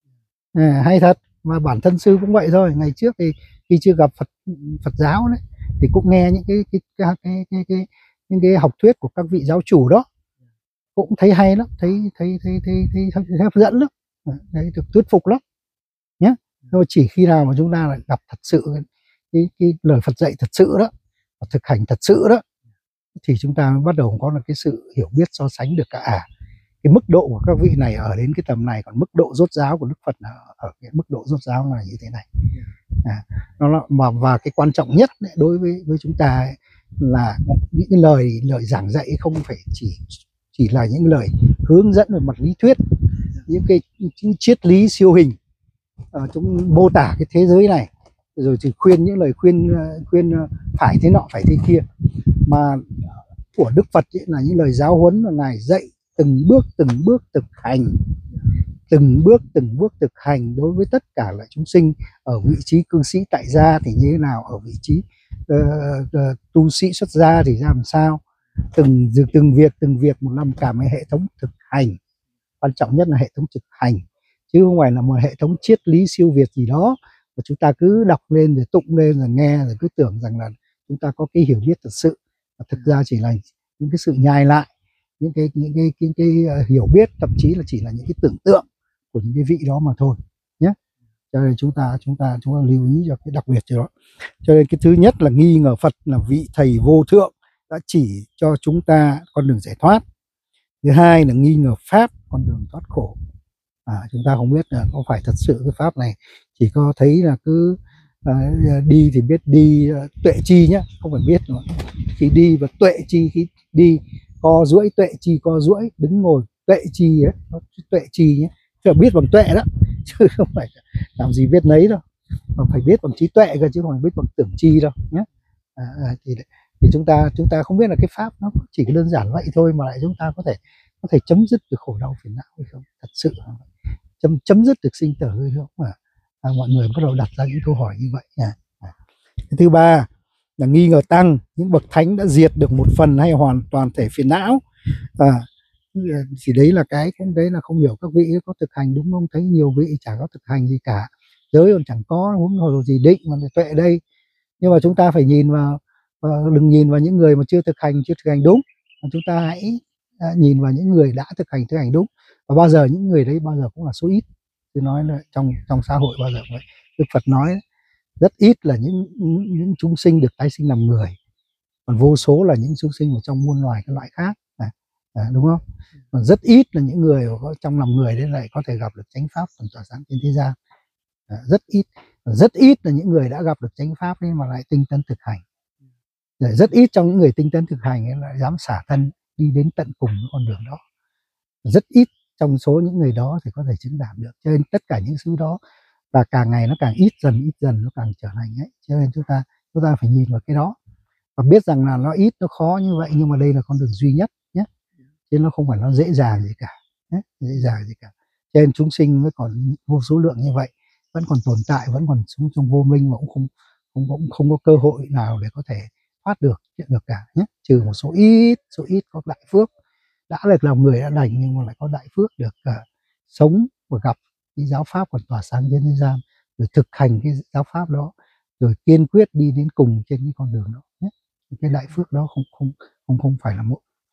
[SPEAKER 1] à, hay thật. Mà bản thân sư cũng vậy thôi, ngày trước thì khi chưa gặp Phật Phật giáo đấy thì cũng nghe những cái cái cái cái cái, cái những cái học thuyết của các vị giáo chủ đó, cũng thấy hay lắm, thấy thấy thấy thấy thấy, thấy, thấy hấp dẫn lắm, thấy được thuyết phục lắm nhé. Nhưng chỉ khi nào mà chúng ta lại gặp thật sự cái, cái lời Phật dạy thật sự đó, thực hành thật sự đó, thì chúng ta mới bắt đầu có được cái sự hiểu biết so sánh được cả à, cái mức độ của các vị này ở đến cái tầm này, còn mức độ rốt ráo của Đức Phật là ở cái mức độ rốt ráo là như thế này. À, nó là, mà và cái quan trọng nhất đấy, đối với với chúng ta ấy, là những cái lời lời giảng dạy không phải chỉ chỉ là những lời hướng dẫn về mặt lý thuyết, những cái những triết lý siêu hình, uh, chúng mô tả cái thế giới này, rồi thì khuyên những lời khuyên khuyên phải thế nọ phải thế kia, mà của Đức Phật ấy là những lời giáo huấn mà ngài dạy từng bước từng bước thực hành, từng bước từng bước thực hành đối với tất cả loại chúng sinh. Ở vị trí cư sĩ tại gia thì như thế nào, ở vị trí uh, uh, tu sĩ xuất gia thì ra làm sao, từng từng việc từng việc một năm, cả một hệ thống thực hành. Quan trọng nhất là hệ thống thực hành, chứ không phải là một hệ thống triết lý siêu việt gì đó mà chúng ta cứ đọc lên rồi tụng lên rồi nghe rồi cứ tưởng rằng là chúng ta có cái hiểu biết thật sự, và thực ra chỉ là những cái sự nhai lại những cái những cái, cái, cái, cái uh, hiểu biết, thậm chí là chỉ là những cái tưởng tượng của những cái vị đó mà thôi nhé. Cho nên chúng ta chúng ta chúng ta lưu ý cho cái đặc biệt cho đó. Cho nên cái thứ nhất là nghi ngờ Phật là vị thầy vô thượng đã chỉ cho chúng ta con đường giải thoát. Thứ hai là nghi ngờ Pháp, con đường thoát khổ. À, chúng ta không biết là có phải thật sự cái Pháp này, chỉ có thấy là cứ à, đi thì biết đi uh, tuệ chi nhé, không phải biết nữa. Khi đi và tuệ chi, khi đi co duỗi tuệ chi co duỗi, đứng ngồi tuệ chi ấy, tuệ chi nhé, chứ biết bằng tuệ đó, chứ không phải làm gì biết nấy đâu, mà phải biết bằng trí tuệ cơ, chứ không phải biết bằng tưởng chi đâu nhé. À, à, thì thì chúng ta chúng ta không biết là cái Pháp nó chỉ đơn giản vậy thôi mà lại chúng ta có thể có thể chấm dứt được khổ đau phiền não hay không, thật sự chấm chấm dứt được sinh tử hay không, mà à, mọi người bắt đầu đặt ra những câu hỏi như vậy nha. À. Thứ ba là nghi ngờ Tăng, những bậc thánh đã diệt được một phần hay hoàn toàn thể phiền não. À, thì đấy là cái cũng đấy là không hiểu các vị có thực hành đúng không, thấy nhiều vị chả có thực hành gì cả, giới còn chẳng có, huống hồ gì định mà tuệ đây. Nhưng mà chúng ta phải nhìn vào, vào đừng nhìn vào những người mà chưa thực hành chưa thực hành đúng, mà chúng ta hãy à, nhìn vào những người đã thực hành thực hành đúng, và bao giờ những người đấy bao giờ cũng là số ít. Tôi nói là trong trong xã hội bao giờ vậy. Đức Phật nói rất ít là những những chúng sinh được tái sinh làm người, còn vô số là những chúng sinh ở trong muôn loài các loại khác, à, à, đúng không? Còn rất ít là những người có trong lòng người đấy lại có thể gặp được chánh pháp còn tỏa sáng trên thế gian, à, rất ít. Rất ít là những người đã gặp được chánh pháp ấy mà lại tinh tấn thực hành. Rồi rất ít trong những người tinh tấn thực hành ấy lại dám xả thân đi đến tận cùng con đường đó. Rất ít trong số những người đó thì có thể chứng đảm được. Cho nên tất cả những thứ đó và càng ngày nó càng ít dần ít dần nó càng trở thành ấy. Cho nên chúng ta chúng ta phải nhìn vào cái đó và biết rằng là nó ít, nó khó như vậy, nhưng mà đây là con đường duy nhất nhé, chứ nó không phải nó dễ dàng gì cả nhé, dễ dàng gì cả. Cho nên chúng sinh mới còn vô số lượng như vậy, vẫn còn tồn tại, vẫn còn sống trong vô minh, mà cũng không không cũng không có cơ hội nào để có thể thoát được chuyện được cả nhé, trừ một số ít số ít có đại phước đã được lòng người đã lành, nhưng mà lại có đại phước được uh, sống và gặp cái giáo pháp còn tỏa sáng trên thế gian, rồi thực hành cái giáo pháp đó, rồi kiên quyết đi đến cùng trên cái con đường đó nhé. Cái đại phước đó không không không không phải là một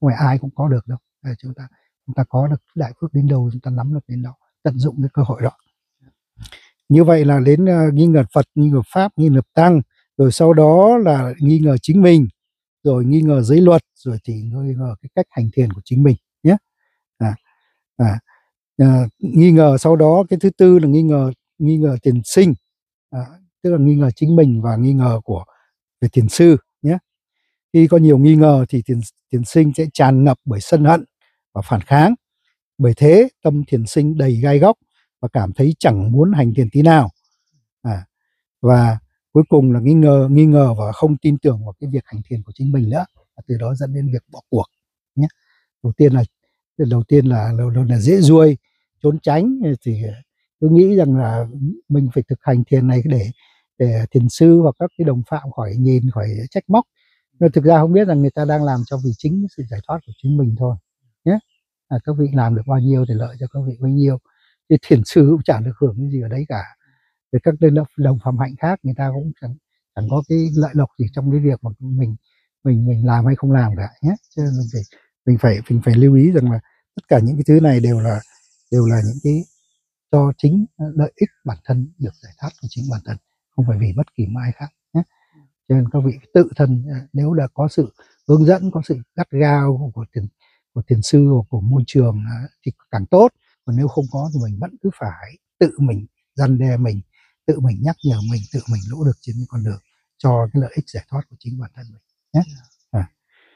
[SPEAKER 1] không phải ai cũng có được đâu. À, chúng ta chúng ta có được đại phước đến đâu chúng ta nắm được đến đó, tận dụng cái cơ hội đó. Như vậy là đến uh, nghi ngờ Phật, nghi ngờ Pháp, nghi ngờ Tăng, rồi sau đó là nghi ngờ chính mình, rồi nghi ngờ giới luật, rồi thì nghi ngờ cái cách hành thiền của chính mình nhé. À, à, à, nghi ngờ sau đó cái thứ tư là nghi ngờ nghi ngờ tiền sinh, à, tức là nghi ngờ chính mình và nghi ngờ của về thiền sư nhé. Khi có nhiều nghi ngờ thì thiền, thiền sinh sẽ tràn ngập bởi sân hận và phản kháng. Bởi thế tâm thiền sinh đầy gai góc và cảm thấy chẳng muốn hành thiền tí nào. À, và cuối cùng là nghi ngờ nghi ngờ và không tin tưởng vào cái việc hành thiền của chính mình nữa, và từ đó dẫn đến việc bỏ cuộc nhé. Đầu tiên là đầu tiên là là, là dễ ruôi, trốn tránh, thì tôi nghĩ rằng là mình phải thực hành thiền này để để thiền sư hoặc các cái đồng phạm khỏi nhìn, khỏi trách móc. Nhưng thực ra không biết rằng người ta đang làm cho vì chính sự giải thoát của chính mình thôi nhé. À, các vị làm được bao nhiêu thì lợi cho các vị bấy nhiêu, chứ thiền sư cũng chẳng được hưởng cái gì ở đấy cả. Thì các đồng phạm hạnh khác người ta cũng chẳng, chẳng có cái lợi lộc gì trong cái việc mà mình mình mình làm hay không làm cả nhé. Cho nên mình phải mình phải mình phải lưu ý rằng là tất cả những cái thứ này đều là đều là những cái cho chính lợi ích bản thân, được giải thoát của chính bản thân, không phải vì bất kỳ ai khác nhé. Cho nên các vị tự thân, nếu đã có sự hướng dẫn, có sự gắt gao của tiền của tiền sư hoặc của môi trường thì càng tốt, còn nếu không có thì mình vẫn cứ phải tự mình răn đe mình, tự mình nhắc nhở mình, tự mình nỗ lực trên cái con đường cho cái lợi ích giải thoát của chính bản thân mình nhé. À.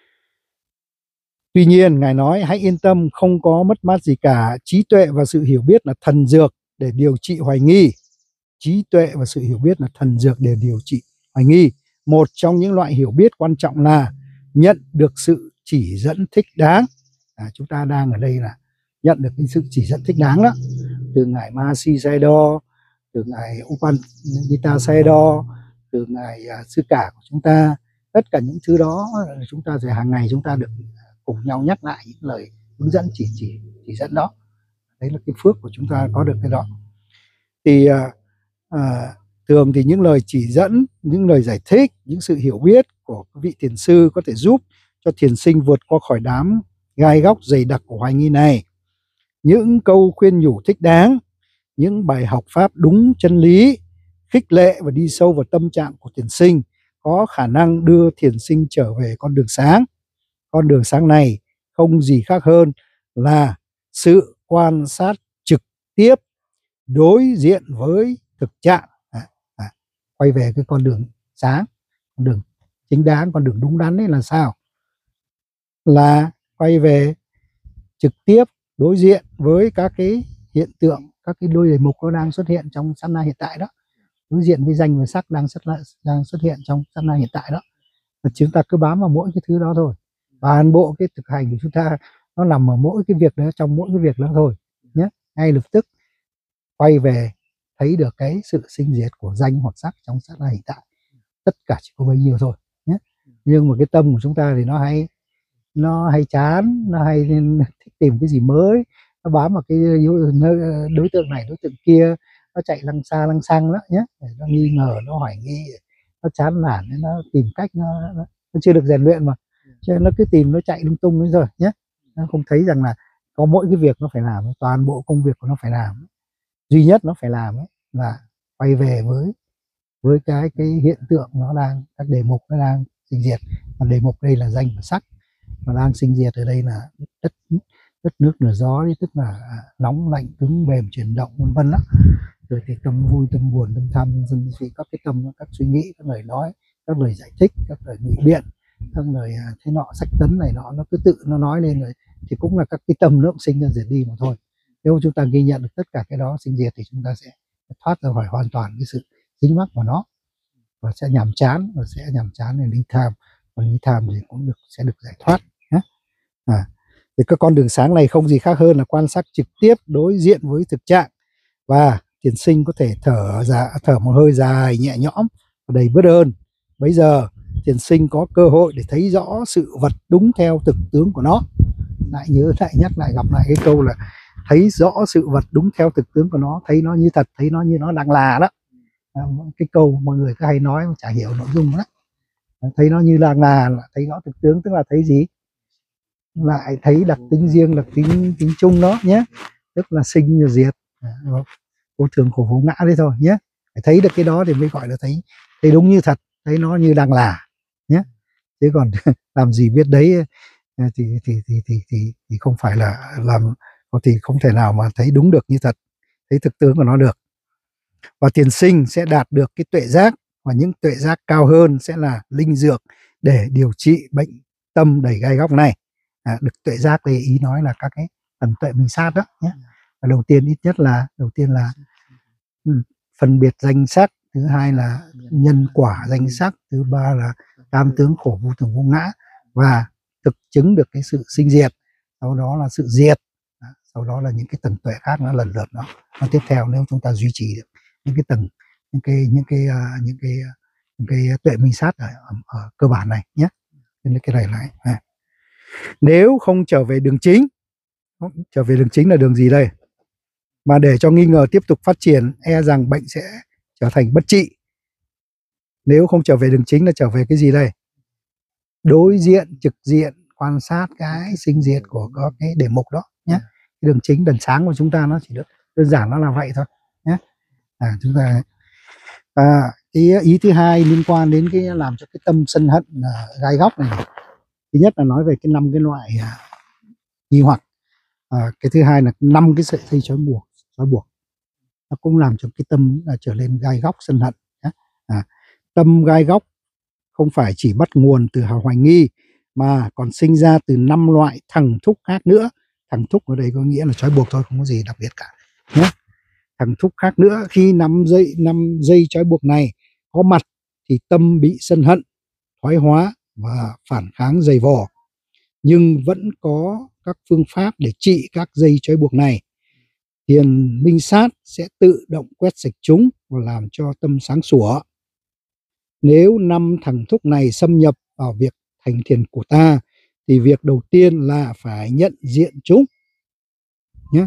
[SPEAKER 1] Tuy nhiên ngài nói hãy yên tâm, không có mất mát gì cả. Trí tuệ và sự hiểu biết là thần dược để điều trị hoài nghi. Trí tuệ và sự hiểu biết là thần dược để điều trị hoài nghi. Một trong những loại hiểu biết quan trọng là nhận được sự chỉ dẫn thích đáng. À, chúng ta đang ở đây là nhận được cái sự chỉ dẫn thích đáng đó, từ ngài Mahasi Sayadaw, từ ngài Upandita Sayadaw, từ ngài uh, sư cả của chúng ta. Tất cả những thứ đó chúng ta sẽ hàng ngày chúng ta được cùng nhau nhắc lại những lời hướng dẫn chỉ chỉ chỉ dẫn đó. Đấy là cái phước của chúng ta có được cái đó. Thì uh, uh, thường thì những lời chỉ dẫn, những lời giải thích, những sự hiểu biết của các vị thiền sư có thể giúp cho thiền sinh vượt qua khỏi đám gai góc dày đặc của hoài nghi này. Những câu khuyên nhủ thích đáng, những bài học pháp đúng chân lý, khích lệ và đi sâu vào tâm trạng của thiền sinh có khả năng đưa thiền sinh trở về con đường sáng. Con đường sáng này không gì khác hơn là sự quan sát trực tiếp, đối diện với thực trạng. À, à, quay về cái con đường sáng, con đường chính đáng, con đường đúng đắn ấy là sao? Là quay về trực tiếp đối diện với các cái hiện tượng, các cái đôi đề mục nó đang xuất hiện trong sát na hiện tại đó, đối diện với danh và sắc đang xuất đang xuất hiện trong sát na hiện tại đó. Và chúng ta cứ bám vào mỗi cái thứ đó thôi. Toàn bộ cái thực hành của chúng ta nó nằm ở mỗi cái việc đó, trong mỗi cái việc đó thôi nhé. Ngay lập tức quay về thấy được cái sự sinh diệt của danh hoặc sắc trong sát na hiện tại, tất cả chỉ có bấy nhiêu thôi nhé. Nhưng mà cái tâm của chúng ta thì nó hay nó hay chán, nó hay thích tìm cái gì mới, nó bám vào cái đối tượng này đối tượng kia, nó chạy lăng xa lăng xăng đó nhé, nó nghi ngờ, nó hoài nghi, nó chán nản, nó tìm cách, nó, nó, nó chưa được rèn luyện mà, cho nên nó cứ tìm, nó chạy lung tung đấy rồi nhé. Nó không thấy rằng là có mỗi cái việc nó phải làm, toàn bộ công việc của nó phải làm, duy nhất nó phải làm ấy là quay về với với cái cái hiện tượng nó đang, các đề mục nó đang sinh diệt. Và đề mục đây là danh và sắc, mà đang sinh diệt ở đây là đất đất nước lửa gió đấy, tức là nóng lạnh cứng mềm chuyển động vân vân đó. Rồi thì tâm vui, tâm buồn, tâm tham, dân suy, các cái tâm, các suy nghĩ, các lời nói, các lời giải thích, các lời nghị biện, các lời thế nọ sách tấn này nọ, nó cứ tự nó nói lên rồi thì cũng là các cái tâm nó cũng sinh ra diệt đi mà thôi. Nếu chúng ta ghi nhận được tất cả cái đó sinh diệt thì chúng ta sẽ thoát ra khỏi hoàn toàn cái sự dính mắc vào nó, và sẽ nhàm chán, và sẽ nhàm chán để ly tham, còn ly tham thì cũng được sẽ được giải thoát nhé. À, thì các con đường sáng này không gì khác hơn là quan sát trực tiếp, đối diện với thực trạng, và thiền sinh có thể thở ra thở một hơi dài nhẹ nhõm và đầy biết ơn. Bây giờ thiền sinh có cơ hội để thấy rõ sự vật đúng theo thực tướng của nó. Lại nhớ lại nhắc lại gặp lại cái câu là thấy rõ sự vật đúng theo thực tướng của nó, thấy nó như thật, thấy nó như nó đang là đó. À, cái câu mọi người cứ hay nói mà chả hiểu nội dung đó. Thấy nó như đang là, là thấy nó thực tướng, tức là thấy gì? lại thấy đặc tính riêng, đặc tính tính chung đó nhé, tức là sinh và diệt, vô thường khổ vô ngã đấy thôi nhé. Phải thấy được cái đó thì mới gọi là thấy thấy đúng như thật, thấy nó như đang là nhé. Chứ còn làm gì biết đấy thì thì thì thì thì, thì không phải là làm, thì không thể nào mà thấy đúng được như thật, thấy thực tướng của nó được. Và tiền sinh sẽ đạt được cái tuệ giác, và những tuệ giác cao hơn sẽ là linh dược để điều trị bệnh tâm đầy gai góc này. À, được tuệ giác đây ý nói là các cái tầng tuệ minh sát đó nhé. Và đầu tiên ít nhất là đầu tiên là ừ, phân biệt danh sắc, thứ hai là nhân quả danh sắc, thứ ba là tam tướng khổ vô thường vô ngã, và thực chứng được cái sự sinh diệt, sau đó là sự diệt, sau đó là những cái tầng tuệ khác nó lần lượt nó nó tiếp theo, nếu chúng ta duy trì được những cái tầng, những cái những cái uh, những cái những cái tuệ minh sát ở, ở, ở cơ bản này nhé. Nên cái này lại à. Nếu không trở về đường chính, trở về đường chính là đường gì đây, mà để cho nghi ngờ tiếp tục phát triển, e rằng bệnh sẽ trở thành bất trị. Nếu không trở về đường chính là trở về cái gì đây? Đối diện, trực diện, quan sát cái sinh diệt của các cái đề mục đó nhé. Cái đường chính, đần sáng của chúng ta nó chỉ đơn, đơn giản nó là vậy thôi nhé. À, chúng ta à, cái ý thứ hai liên quan đến cái làm cho cái tâm sân hận là gai góc này. Thứ nhất là nói về cái năm cái loại à, nghi hoặc. À, cái thứ hai là năm cái sợi dây trói buộc, trói buộc nó cũng làm cho cái tâm là trở lên gai góc sân hận nhé. À, tâm gai góc không phải chỉ bắt nguồn từ hào hoài nghi, mà còn sinh ra từ năm loại thằng thúc khác nữa. Thằng thúc ở đây có nghĩa là trói buộc thôi, không có gì đặc biệt cả nhé. Thằng thúc khác nữa, khi năm dây năm dây trói buộc này có mặt thì tâm bị sân hận, thoái hóa và phản kháng dày vò. Nhưng vẫn có các phương pháp để trị các dây trói buộc này. Thiền minh sát sẽ tự động quét sạch chúng và làm cho tâm sáng sủa. Nếu năm thằng thúc này xâm nhập vào việc thành thiền của ta, thì việc đầu tiên là phải nhận diện chúng nhé.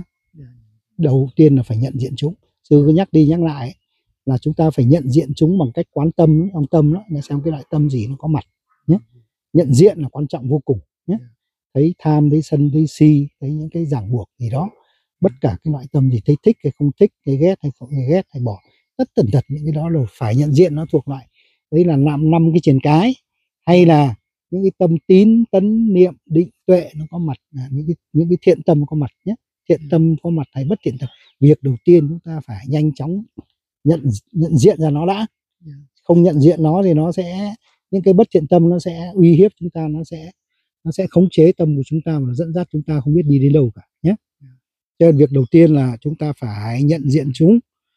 [SPEAKER 1] Đầu tiên là phải nhận diện chúng. Sư cứ nhắc đi nhắc lại là chúng ta phải nhận diện chúng bằng cách quán tâm, ông tâm đó, để xem cái loại tâm gì nó có mặt nhé. Nhận diện là quan trọng vô cùng nhé. Thấy tham, thấy sân, thấy si, thấy những cái ràng buộc gì đó, bất cả cái loại tâm gì, thấy thích hay không thích, thấy ghét hay không hay ghét, hay bỏ tất tần tật những cái đó rồi phải nhận diện nó thuộc loại đấy là năm năm cái triền cái, hay là những cái tâm tín, tấn, niệm, định, tuệ nó có mặt, à, những cái những cái thiện tâm có mặt nhé. Thiện tâm có mặt hay bất thiện tâm, việc đầu tiên chúng ta phải nhanh chóng nhận nhận diện ra nó đã. Không nhận diện nó thì nó sẽ, những cái bất thiện tâm nó sẽ uy hiếp chúng ta, nó sẽ nó sẽ khống chế tâm của chúng ta và dẫn dắt chúng ta không biết đi đến đâu cả nhé. Cho nên việc đầu tiên là chúng ta phải nhận diện chúng,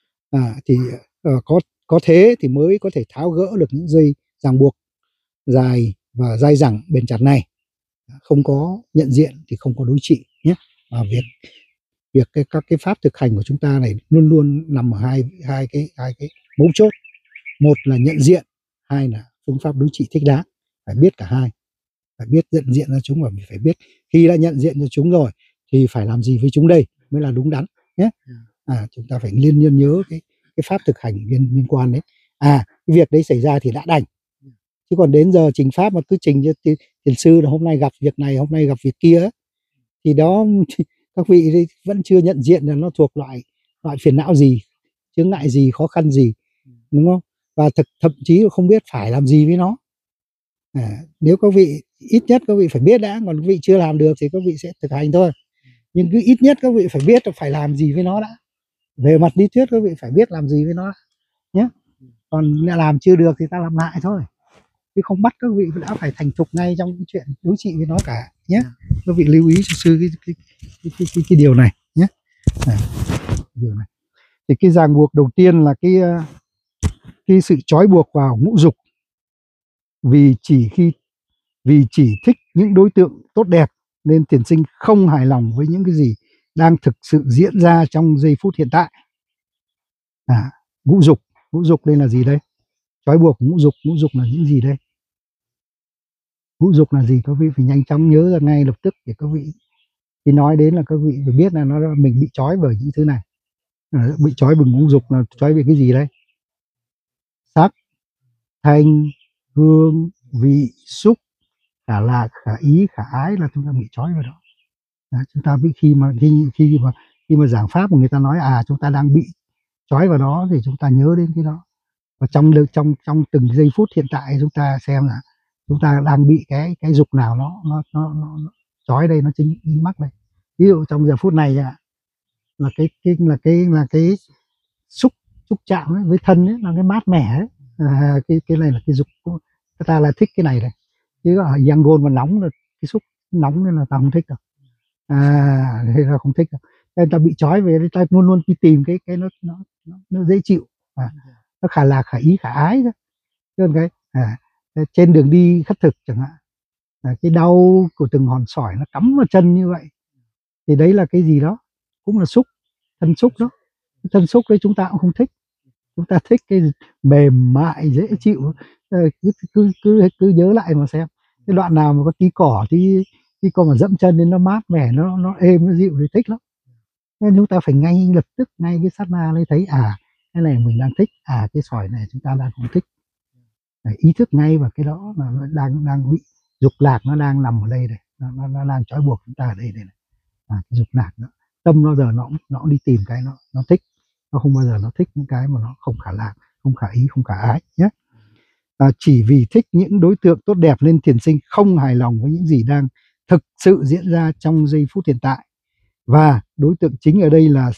[SPEAKER 1] à, thì uh, có có thế thì mới có thể tháo gỡ được những dây ràng buộc dài và dai dẳng bền chặt này. Không có nhận diện thì không có đối trị nhé. Và việc việc cái, các cái pháp thực hành của chúng ta này luôn luôn nằm ở hai hai cái hai cái mấu chốt. Một là nhận diện, hai là phương pháp đối trị thích đáng. Phải biết cả hai, phải biết nhận diện ra chúng, và mình phải biết khi đã nhận diện cho chúng rồi thì phải làm gì với chúng đây mới là đúng đắn nhé. À, chúng ta phải liên nhân nhớ cái cái pháp thực hành liên liên quan đấy. À, cái việc đấy xảy ra thì đã đành, chứ còn đến giờ trình pháp mà cứ trình cho thiền sư là hôm nay gặp việc này, hôm nay gặp việc kia, thì đó các vị vẫn chưa nhận diện là nó thuộc loại loại phiền não gì, chướng ngại gì, khó khăn gì, đúng không? Và thực thậm chí là không biết phải làm gì với nó. À, nếu các vị ít nhất các vị phải biết đã, còn các vị chưa làm được thì các vị sẽ thực hành thôi. Nhưng cứ ít nhất các vị phải biết là phải làm gì với nó đã. Về mặt lý thuyết các vị phải biết làm gì với nó nhé. Còn làm chưa được thì ta làm lại thôi, chứ không bắt các vị đã phải thành thục ngay trong cái chuyện đối trị với nó cả nhé. Các vị lưu ý cho sư cái cái, cái, cái, cái, cái điều này nhé. À, điều này thì cái ràng buộc đầu tiên là cái cái sự trói buộc vào ngũ dục, vì chỉ khi vì chỉ thích những đối tượng tốt đẹp nên tiền sinh không hài lòng với những cái gì đang thực sự diễn ra trong giây phút hiện tại. À, ngũ dục, ngũ dục đây là gì đây? Trói buộc ngũ dục, ngũ dục là những gì đây? Ngũ dục là gì? Các vị phải nhanh chóng nhớ ra ngay lập tức để các vị khi nói đến là các vị phải biết là nó mình bị trói bởi những thứ này. À, bị trói bởi ngũ dục là trói bởi cái gì đây? Sắc, thanh, hương, vị, xúc, khả lạc, khả ý, khả ái là chúng ta bị trói vào đó. Đó, chúng ta bị khi mà khi khi mà khi mà giảng pháp mà người ta nói à chúng ta đang bị trói vào đó thì chúng ta nhớ đến cái đó. Và trong trong trong từng giây phút hiện tại chúng ta xem là chúng ta đang bị cái cái dục nào nó nó nó nó, nó trói đây, nó chính mắc đây. Ví dụ trong giờ phút này là cái cái là cái là cái xúc xúc chạm ấy, với thân ấy, là cái mát mẻ ấy. À, cái cái này là cái dục, ta là thích cái này này, chứ ở Yangon mà nóng là cái xúc nóng nên là ta không thích đâu. À thế là không thích đâu. Nên ta bị trói về, ta luôn luôn đi tìm cái cái nó nó nó dễ chịu, à, nó khả lạc, khả ý, khả ái đó. Chứ cái à, trên đường đi khất thực chẳng hạn, à, cái đau của từng hòn sỏi nó cắm vào chân như vậy thì đấy là cái gì đó, cũng là xúc, thân xúc đó. Thân xúc đấy chúng ta cũng không thích, chúng ta thích cái mềm mại dễ chịu. cứ cứ cứ cứ nhớ lại mà xem cái đoạn nào mà có tí cỏ, tí tí con mà dẫm chân nên nó mát mẻ, nó nó êm, nó dịu thì thích lắm. Nên chúng ta phải ngay lập tức, ngay cái sát na lấy thấy à cái này mình đang thích, à cái sỏi này chúng ta đang không thích. Đấy, ý thức ngay vào cái đó là nó đang đang bị dục lạc, nó đang nằm ở đây này, nó, nó, nó đang trói buộc chúng ta ở đây này, này. À, cái dục lạc đó, tâm nó giờ nó nó đi tìm cái nó nó thích, nó không bao giờ nó thích những cái mà nó không khả lạc, không khả ý, không khả ái nhé. À, chỉ vì thích những đối tượng tốt đẹp nên thiền sinh không hài lòng với những gì đang thực sự diễn ra trong giây phút hiện tại. Và đối tượng chính ở đây là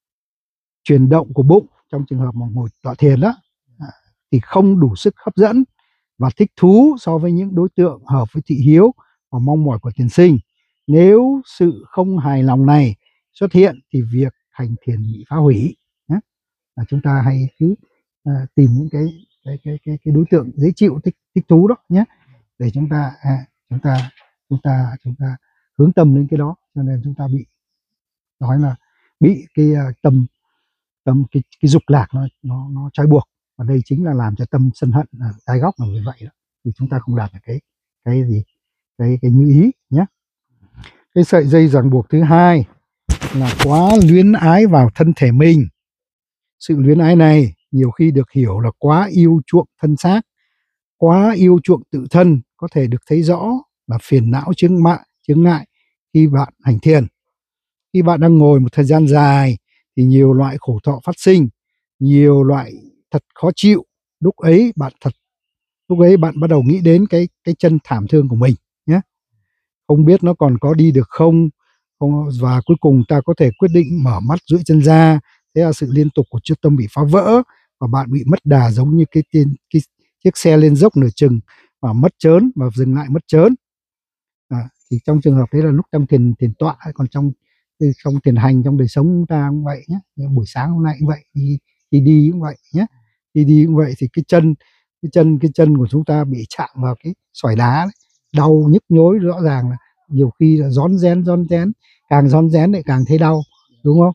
[SPEAKER 1] chuyển động của bụng trong trường hợp mà ngồi tọa thiền đó, à, thì không đủ sức hấp dẫn và thích thú so với những đối tượng hợp với thị hiếu và mong mỏi của thiền sinh. Nếu sự không hài lòng này xuất hiện thì việc hành thiền bị phá hủy. À, chúng ta hay cứ à, tìm những cái cái, cái cái cái đối tượng dễ chịu, thích thích thú đó nhé, để chúng ta à, chúng ta chúng ta chúng ta hướng tâm đến cái đó, cho nên chúng ta bị nói là bị cái uh, tâm tâm cái cái dục lạc nó nó nó trói buộc, và đây chính là làm cho tâm sân hận là gai góc là như vậy đó, thì chúng ta không đạt được cái cái gì cái cái như ý nhé. Cái sợi dây ràng buộc thứ hai là quá luyến ái vào thân thể mình. Sự luyến ái này nhiều khi được hiểu là quá yêu chuộng thân xác, quá yêu chuộng tự thân, có thể được thấy rõ là phiền não chướng mại chướng ngại khi bạn hành thiền. Khi bạn đang ngồi một thời gian dài thì nhiều loại khổ thọ phát sinh, nhiều loại thật khó chịu. Lúc ấy bạn thật lúc ấy bạn bắt đầu nghĩ đến cái cái chân thảm thương của mình nhé, không biết nó còn có đi được không, không và cuối cùng ta có thể quyết định mở mắt duỗi chân ra. Thế là sự liên tục của chiếc tâm bị phá vỡ và bạn bị mất đà, giống như cái, cái, cái chiếc xe lên dốc nửa chừng và mất chớn và dừng lại mất chớn. À, thì trong trường hợp đấy là lúc trong thiền thiền tọa, còn trong trong thiền hành, trong đời sống chúng ta cũng vậy nhé. Buổi sáng hôm nay cũng vậy, đi đi, đi cũng vậy nhé, đi đi cũng vậy thì cái chân cái chân cái chân của chúng ta bị chạm vào cái sỏi đá đấy, đau nhức nhối, rõ ràng là nhiều khi là rón rén rón rén, càng rón rén lại càng thấy đau, đúng không?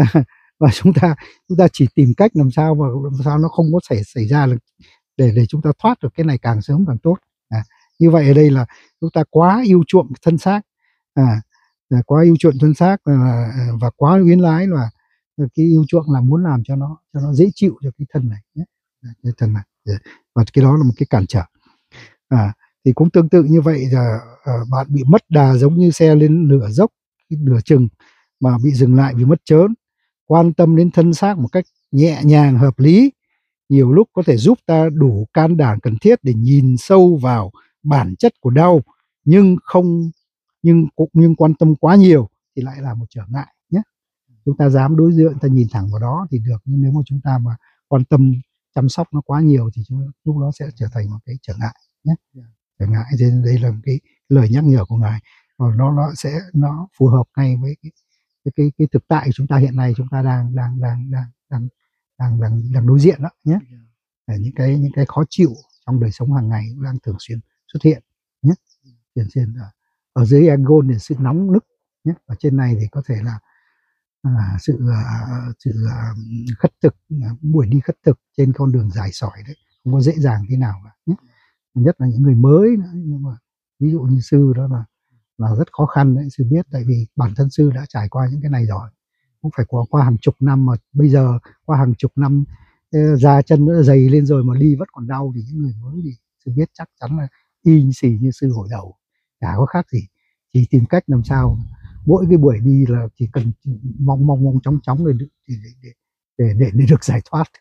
[SPEAKER 1] Và chúng ta chúng ta chỉ tìm cách làm sao mà làm sao nó không có xảy xảy ra được, để để chúng ta thoát được cái này càng sớm càng tốt. À, như vậy ở đây là chúng ta quá yêu chuộng thân xác, à, quá yêu chuộng thân xác và, và quá luyến ái, là cái yêu chuộng là muốn làm cho nó cho nó dễ chịu cho cái thân này nhé, cái thân này, và cái đó là một cái cản trở. À, thì cũng tương tự như vậy là à, bạn bị mất đà giống như xe lên nửa dốc, nửa chừng mà bị dừng lại vì mất chớn. Quan tâm đến thân xác một cách nhẹ nhàng hợp lý nhiều lúc có thể giúp ta đủ can đảm cần thiết để nhìn sâu vào bản chất của đau, nhưng không nhưng cũng nhưng quan tâm quá nhiều thì lại là một trở ngại nhé. Chúng ta dám đối diện, ta nhìn thẳng vào đó thì được, nhưng nếu mà chúng ta mà quan tâm chăm sóc nó quá nhiều thì chúng, lúc đó sẽ trở thành một cái trở ngại nhé. Trở ngại thì đây là một cái lời nhắc nhở của ngài, và nó nó sẽ nó phù hợp ngay với cái cái cái, cái thực tại của chúng ta hiện nay, chúng ta đang đang đang đang đang đang đang, đang đối diện đó nhé. Để những cái những cái khó chịu trong đời sống hàng ngày cũng đang thường xuyên xuất hiện nhé. Thường xuyên ở dưới Yangon thì sự nóng nức nhé, ở trên này thì có thể là à, sự à, sự à, khất thực, buổi đi khất thực trên con đường dài sỏi đấy không có dễ dàng thế nào cả nhé. Nhất là những người mới nữa, nhưng mà ví dụ như sư đó là là rất khó khăn đấy, sư biết, tại vì bản thân sư đã trải qua những cái này rồi, cũng phải qua qua hàng chục năm, mà bây giờ qua hàng chục năm da chân nó dày lên rồi mà đi vẫn còn đau, thì những người mới thì sư biết chắc chắn là y như xì như sư hồi đầu, chả có khác gì, chỉ tìm cách làm sao mỗi cái buổi đi là chỉ cần mong mong mong chóng chóng để để để để, để, để được giải thoát.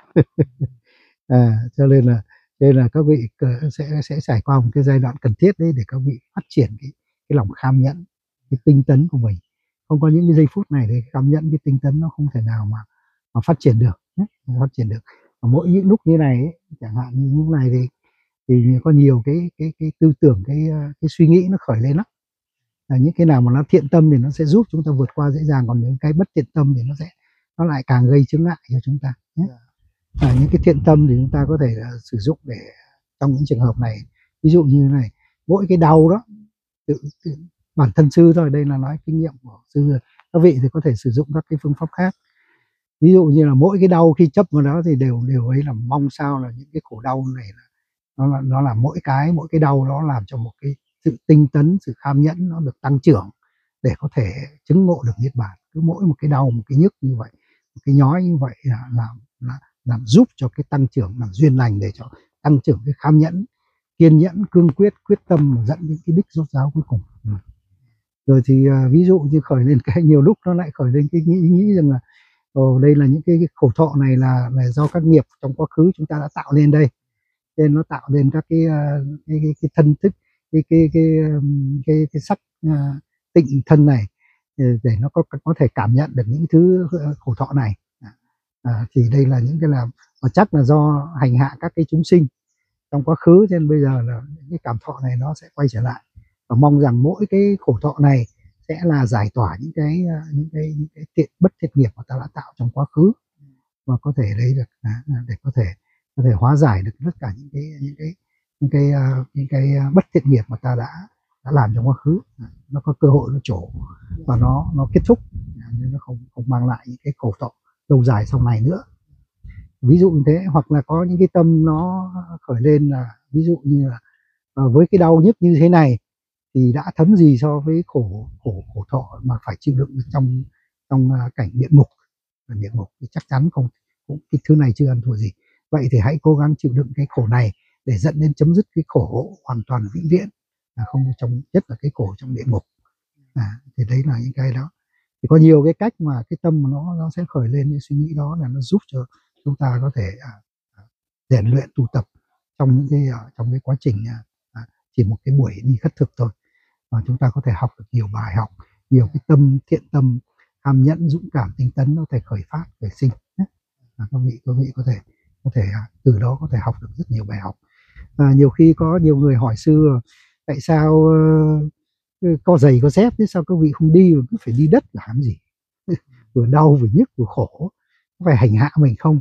[SPEAKER 1] À, cho nên là cho nên là các vị sẽ sẽ trải qua một cái giai đoạn cần thiết đấy để các vị phát triển cái cái lòng kham nhẫn, cái tinh tấn của mình. Không có những cái giây phút này thì kham nhẫn, cái tinh tấn nó không thể nào mà mà phát triển được, không phát triển được. Và mỗi những lúc như này ấy, chẳng hạn như lúc này thì thì có nhiều cái cái cái tư tưởng, cái cái suy nghĩ nó khởi lên lắm. Là những cái nào mà nó thiện tâm thì nó sẽ giúp chúng ta vượt qua dễ dàng, còn những cái bất thiện tâm thì nó sẽ nó lại càng gây chướng ngại cho chúng ta nhé. À, những cái thiện tâm thì chúng ta có thể uh, sử dụng để trong những trường hợp này, ví dụ như thế này, mỗi cái đau đó tự, tự, bản thân sư thôi, đây là nói kinh nghiệm của sư, các vị thì có thể sử dụng các cái phương pháp khác. Ví dụ như là mỗi cái đau khi chấp vào đó thì đều đều ấy là mong sao là những cái khổ đau này là nó là nó là mỗi cái mỗi cái đau nó làm cho một cái sự tinh tấn, sự kham nhẫn nó được tăng trưởng để có thể chứng ngộ được niết bàn. Cứ mỗi một cái đau, một cái nhức như vậy, một cái nhói như vậy là làm là làm giúp cho cái tăng trưởng, làm duyên lành để cho tăng trưởng cái kham nhẫn, kiên nhẫn, cương quyết, quyết tâm dẫn đến cái đích rốt ráo cuối cùng. Rồi thì uh, ví dụ như khởi lên cái nhiều lúc nó lại khởi lên cái nghĩ nghĩ rằng là ồ, đây là những cái, cái khổ thọ này là, là do các nghiệp trong quá khứ chúng ta đã tạo lên đây, nên nó tạo nên các cái uh, cái, cái, cái thân thức, cái cái cái cái, cái, cái sắc uh, tịnh thân này để nó có có thể cảm nhận được những thứ khổ thọ này. À, thì đây là những cái làm và chắc là do hành hạ các cái chúng sinh trong quá khứ, cho nên bây giờ là những cái cảm thọ này nó sẽ quay trở lại, và mong rằng mỗi cái khổ thọ này sẽ là giải tỏa những cái những cái những cái thiện bất thiện nghiệp mà ta đã tạo trong quá khứ, và có thể lấy được để có thể có thể hóa giải được tất cả những cái những cái những cái những cái bất thiện nghiệp mà ta đã đã làm trong quá khứ, nó có cơ hội nó trổ và nó nó kết thúc, nên nó không không mang lại những cái khổ thọ lâu dài sau này nữa. Ví dụ như thế, hoặc là có những cái tâm nó khởi lên là ví dụ như là với cái đau nhức như thế này thì đã thấm gì so với khổ khổ khổ thọ mà phải chịu đựng trong trong cảnh địa ngục. Địa ngục thì chắc chắn không, cũng cái thứ này chưa ăn thua gì. Vậy thì hãy cố gắng chịu đựng cái khổ này để dẫn đến chấm dứt cái khổ hoàn toàn vĩnh viễn, là không trong nhất là cái khổ trong địa ngục. À, thì đấy là những cái đó. Thì có nhiều cái cách mà cái tâm mà nó nó sẽ khởi lên những suy nghĩ đó, là nó giúp cho chúng ta có thể à, rèn luyện tu tập trong những cái à, trong cái quá trình à, chỉ một cái buổi đi khất thực thôi, mà chúng ta có thể học được nhiều bài học, nhiều cái tâm thiện tâm, kham nhẫn, dũng cảm, tinh tấn nó thể khởi phát, khởi sinh. À, các vị các vị có thể có thể à, từ đó có thể học được rất nhiều bài học. À, nhiều khi có nhiều người hỏi sư tại sao uh, có giày có dép thế sao các vị không đi mà cứ phải đi đất làm gì, vừa đau vừa nhức vừa khổ, có phải hành hạ mình không?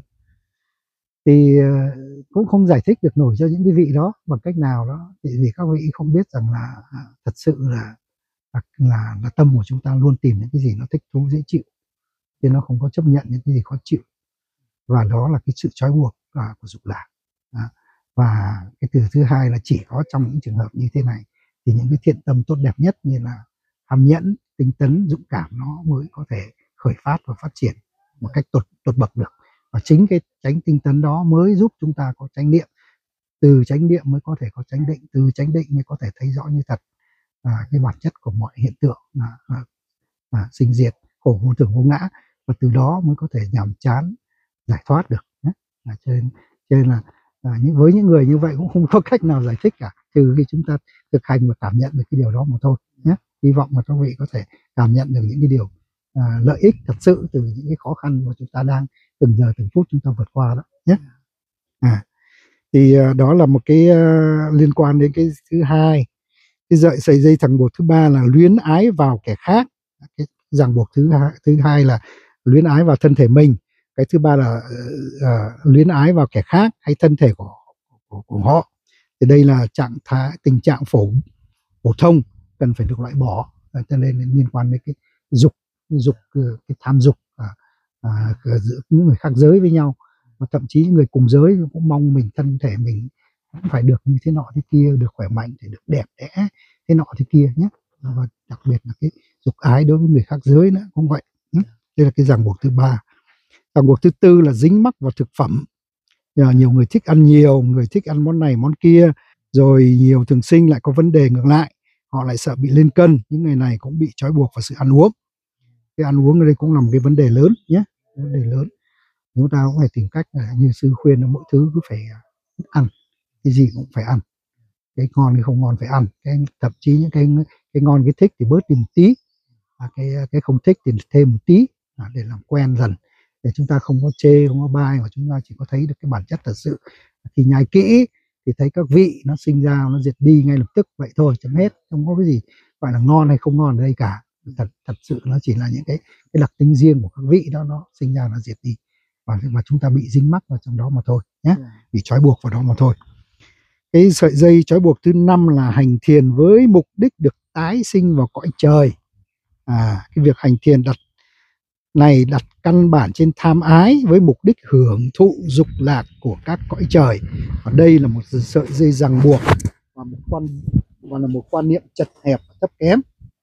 [SPEAKER 1] Thì uh, cũng không giải thích được nổi cho những cái vị đó bằng cách nào đó, thì vì các vị không biết rằng là à, thật sự là, là là là tâm của chúng ta luôn tìm những cái gì nó thích thú dễ chịu, chứ nó không có chấp nhận những cái gì khó chịu, và đó là cái sự trói buộc à, của dục lạc. À, và cái từ thứ hai là chỉ có trong những trường hợp như thế này thì những cái thiện tâm tốt đẹp nhất như là tham nhẫn, tinh tấn, dũng cảm nó mới có thể khởi phát và phát triển một cách tột tột bậc được. Và chính cái chánh tinh tấn đó mới giúp chúng ta có chánh niệm, từ chánh niệm mới có thể có chánh định, từ chánh định mới có thể thấy rõ như thật à, cái bản chất của mọi hiện tượng là à, à, sinh diệt, khổ vô thường vô ngã, và từ đó mới có thể nhàm chán giải thoát được. À, cho nên cho nên là à, những với những người như vậy cũng không có cách nào giải thích cả, trừ khi chúng ta thực hành và cảm nhận được cái điều đó mà thôi nhé. Hy vọng là các vị có thể cảm nhận được những cái điều à, lợi ích thật sự từ những cái khó khăn mà chúng ta đang từng giờ từng phút chúng ta vượt qua đó nhé. À, thì à, đó là một cái à, liên quan đến cái thứ hai. Cái sợi sợi dây ràng buộc thứ ba là luyến ái vào kẻ khác. Cái ràng buộc thứ hai, thứ hai là luyến ái vào thân thể mình. Cái thứ ba là uh, luyến ái vào kẻ khác hay thân thể của của, của họ. Thì đây là trạng thái tình trạng phổ phổ thông cần phải được loại bỏ, cho nên liên quan đến cái dục dục cái tham dục à, à, giữa những người khác giới với nhau, và thậm chí những người cùng giới cũng mong mình thân thể mình cũng phải được như thế nọ thế kia, được khỏe mạnh, để được đẹp đẽ thế nọ thế kia nhé. Và đặc biệt là cái dục ái đối với người khác giới nữa cũng vậy. Đây là cái ràng buộc thứ ba. Ràng buộc thứ tư là dính mắc vào thực phẩm. Nhờ nhiều người thích ăn nhiều, người thích ăn món này món kia, Rồi nhiều thường sinh lại có vấn đề ngược lại, họ lại sợ bị lên cân. Những người này cũng bị trói buộc vào sự ăn uống. Cái ăn uống ở đây cũng là một cái vấn đề lớn nhé, vấn đề lớn. Chúng ta cũng phải tìm cách là như sư khuyên là mỗi thứ cứ phải ăn, cái gì cũng phải ăn, cái ngon cái không ngon phải ăn, cái thậm chí những cái cái ngon cái thích thì bớt đi một tí, và cái cái không thích thì thêm một tí, à, để làm quen dần, để chúng ta không có chê không có bai, mà chúng ta chỉ có thấy được cái bản chất thật sự. Thì nhai kỹ thì thấy các vị nó sinh ra nó diệt đi ngay lập tức vậy thôi, chấm hết, không có cái gì gọi là ngon hay không ngon ở đây cả. Thật thật sự nó chỉ là những cái cái đặc tính riêng của các vị đó, nó sinh ra nó diệt đi, và mà chúng ta bị dính mắc vào trong đó mà thôi nhé, bị trói buộc vào đó mà thôi. Cái sợi dây trói buộc thứ năm là hành thiền với mục đích được tái sinh vào cõi trời. À, cái việc hành thiền đặt này đặt căn bản trên tham ái với mục đích hưởng thụ dục lạc của các cõi trời. Và đây là một sợi dây ràng buộc và một quan và là một quan niệm chật hẹp và thấp kém.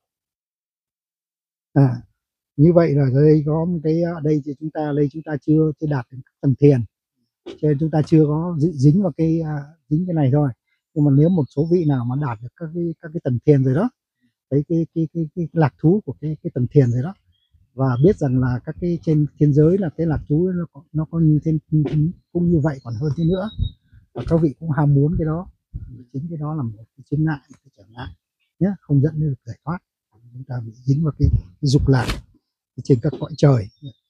[SPEAKER 1] À, như vậy là đây có một cái ở đây thì chúng ta đây chúng ta chưa chưa đạt đến tầng thiền, cho nên chúng ta chưa có dính vào cái dính cái này thôi. Nhưng mà nếu một số vị nào mà đạt được các cái các cái tầng thiền rồi đó, thấy cái cái cái, cái lạc thú của cái cái tầng thiền rồi đó, và biết rằng là các cái trên thiên giới là cái lạc thú nó có, nó có như thêm cũng như vậy còn hơn thế nữa, và các vị cũng ham muốn cái đó. Chính cái đó là một cái chướng ngại, cái trở ngại nhé, không dẫn đến được giải thoát. Chúng ta bị dính vào cái, cái dục lạc trên các cõi trời.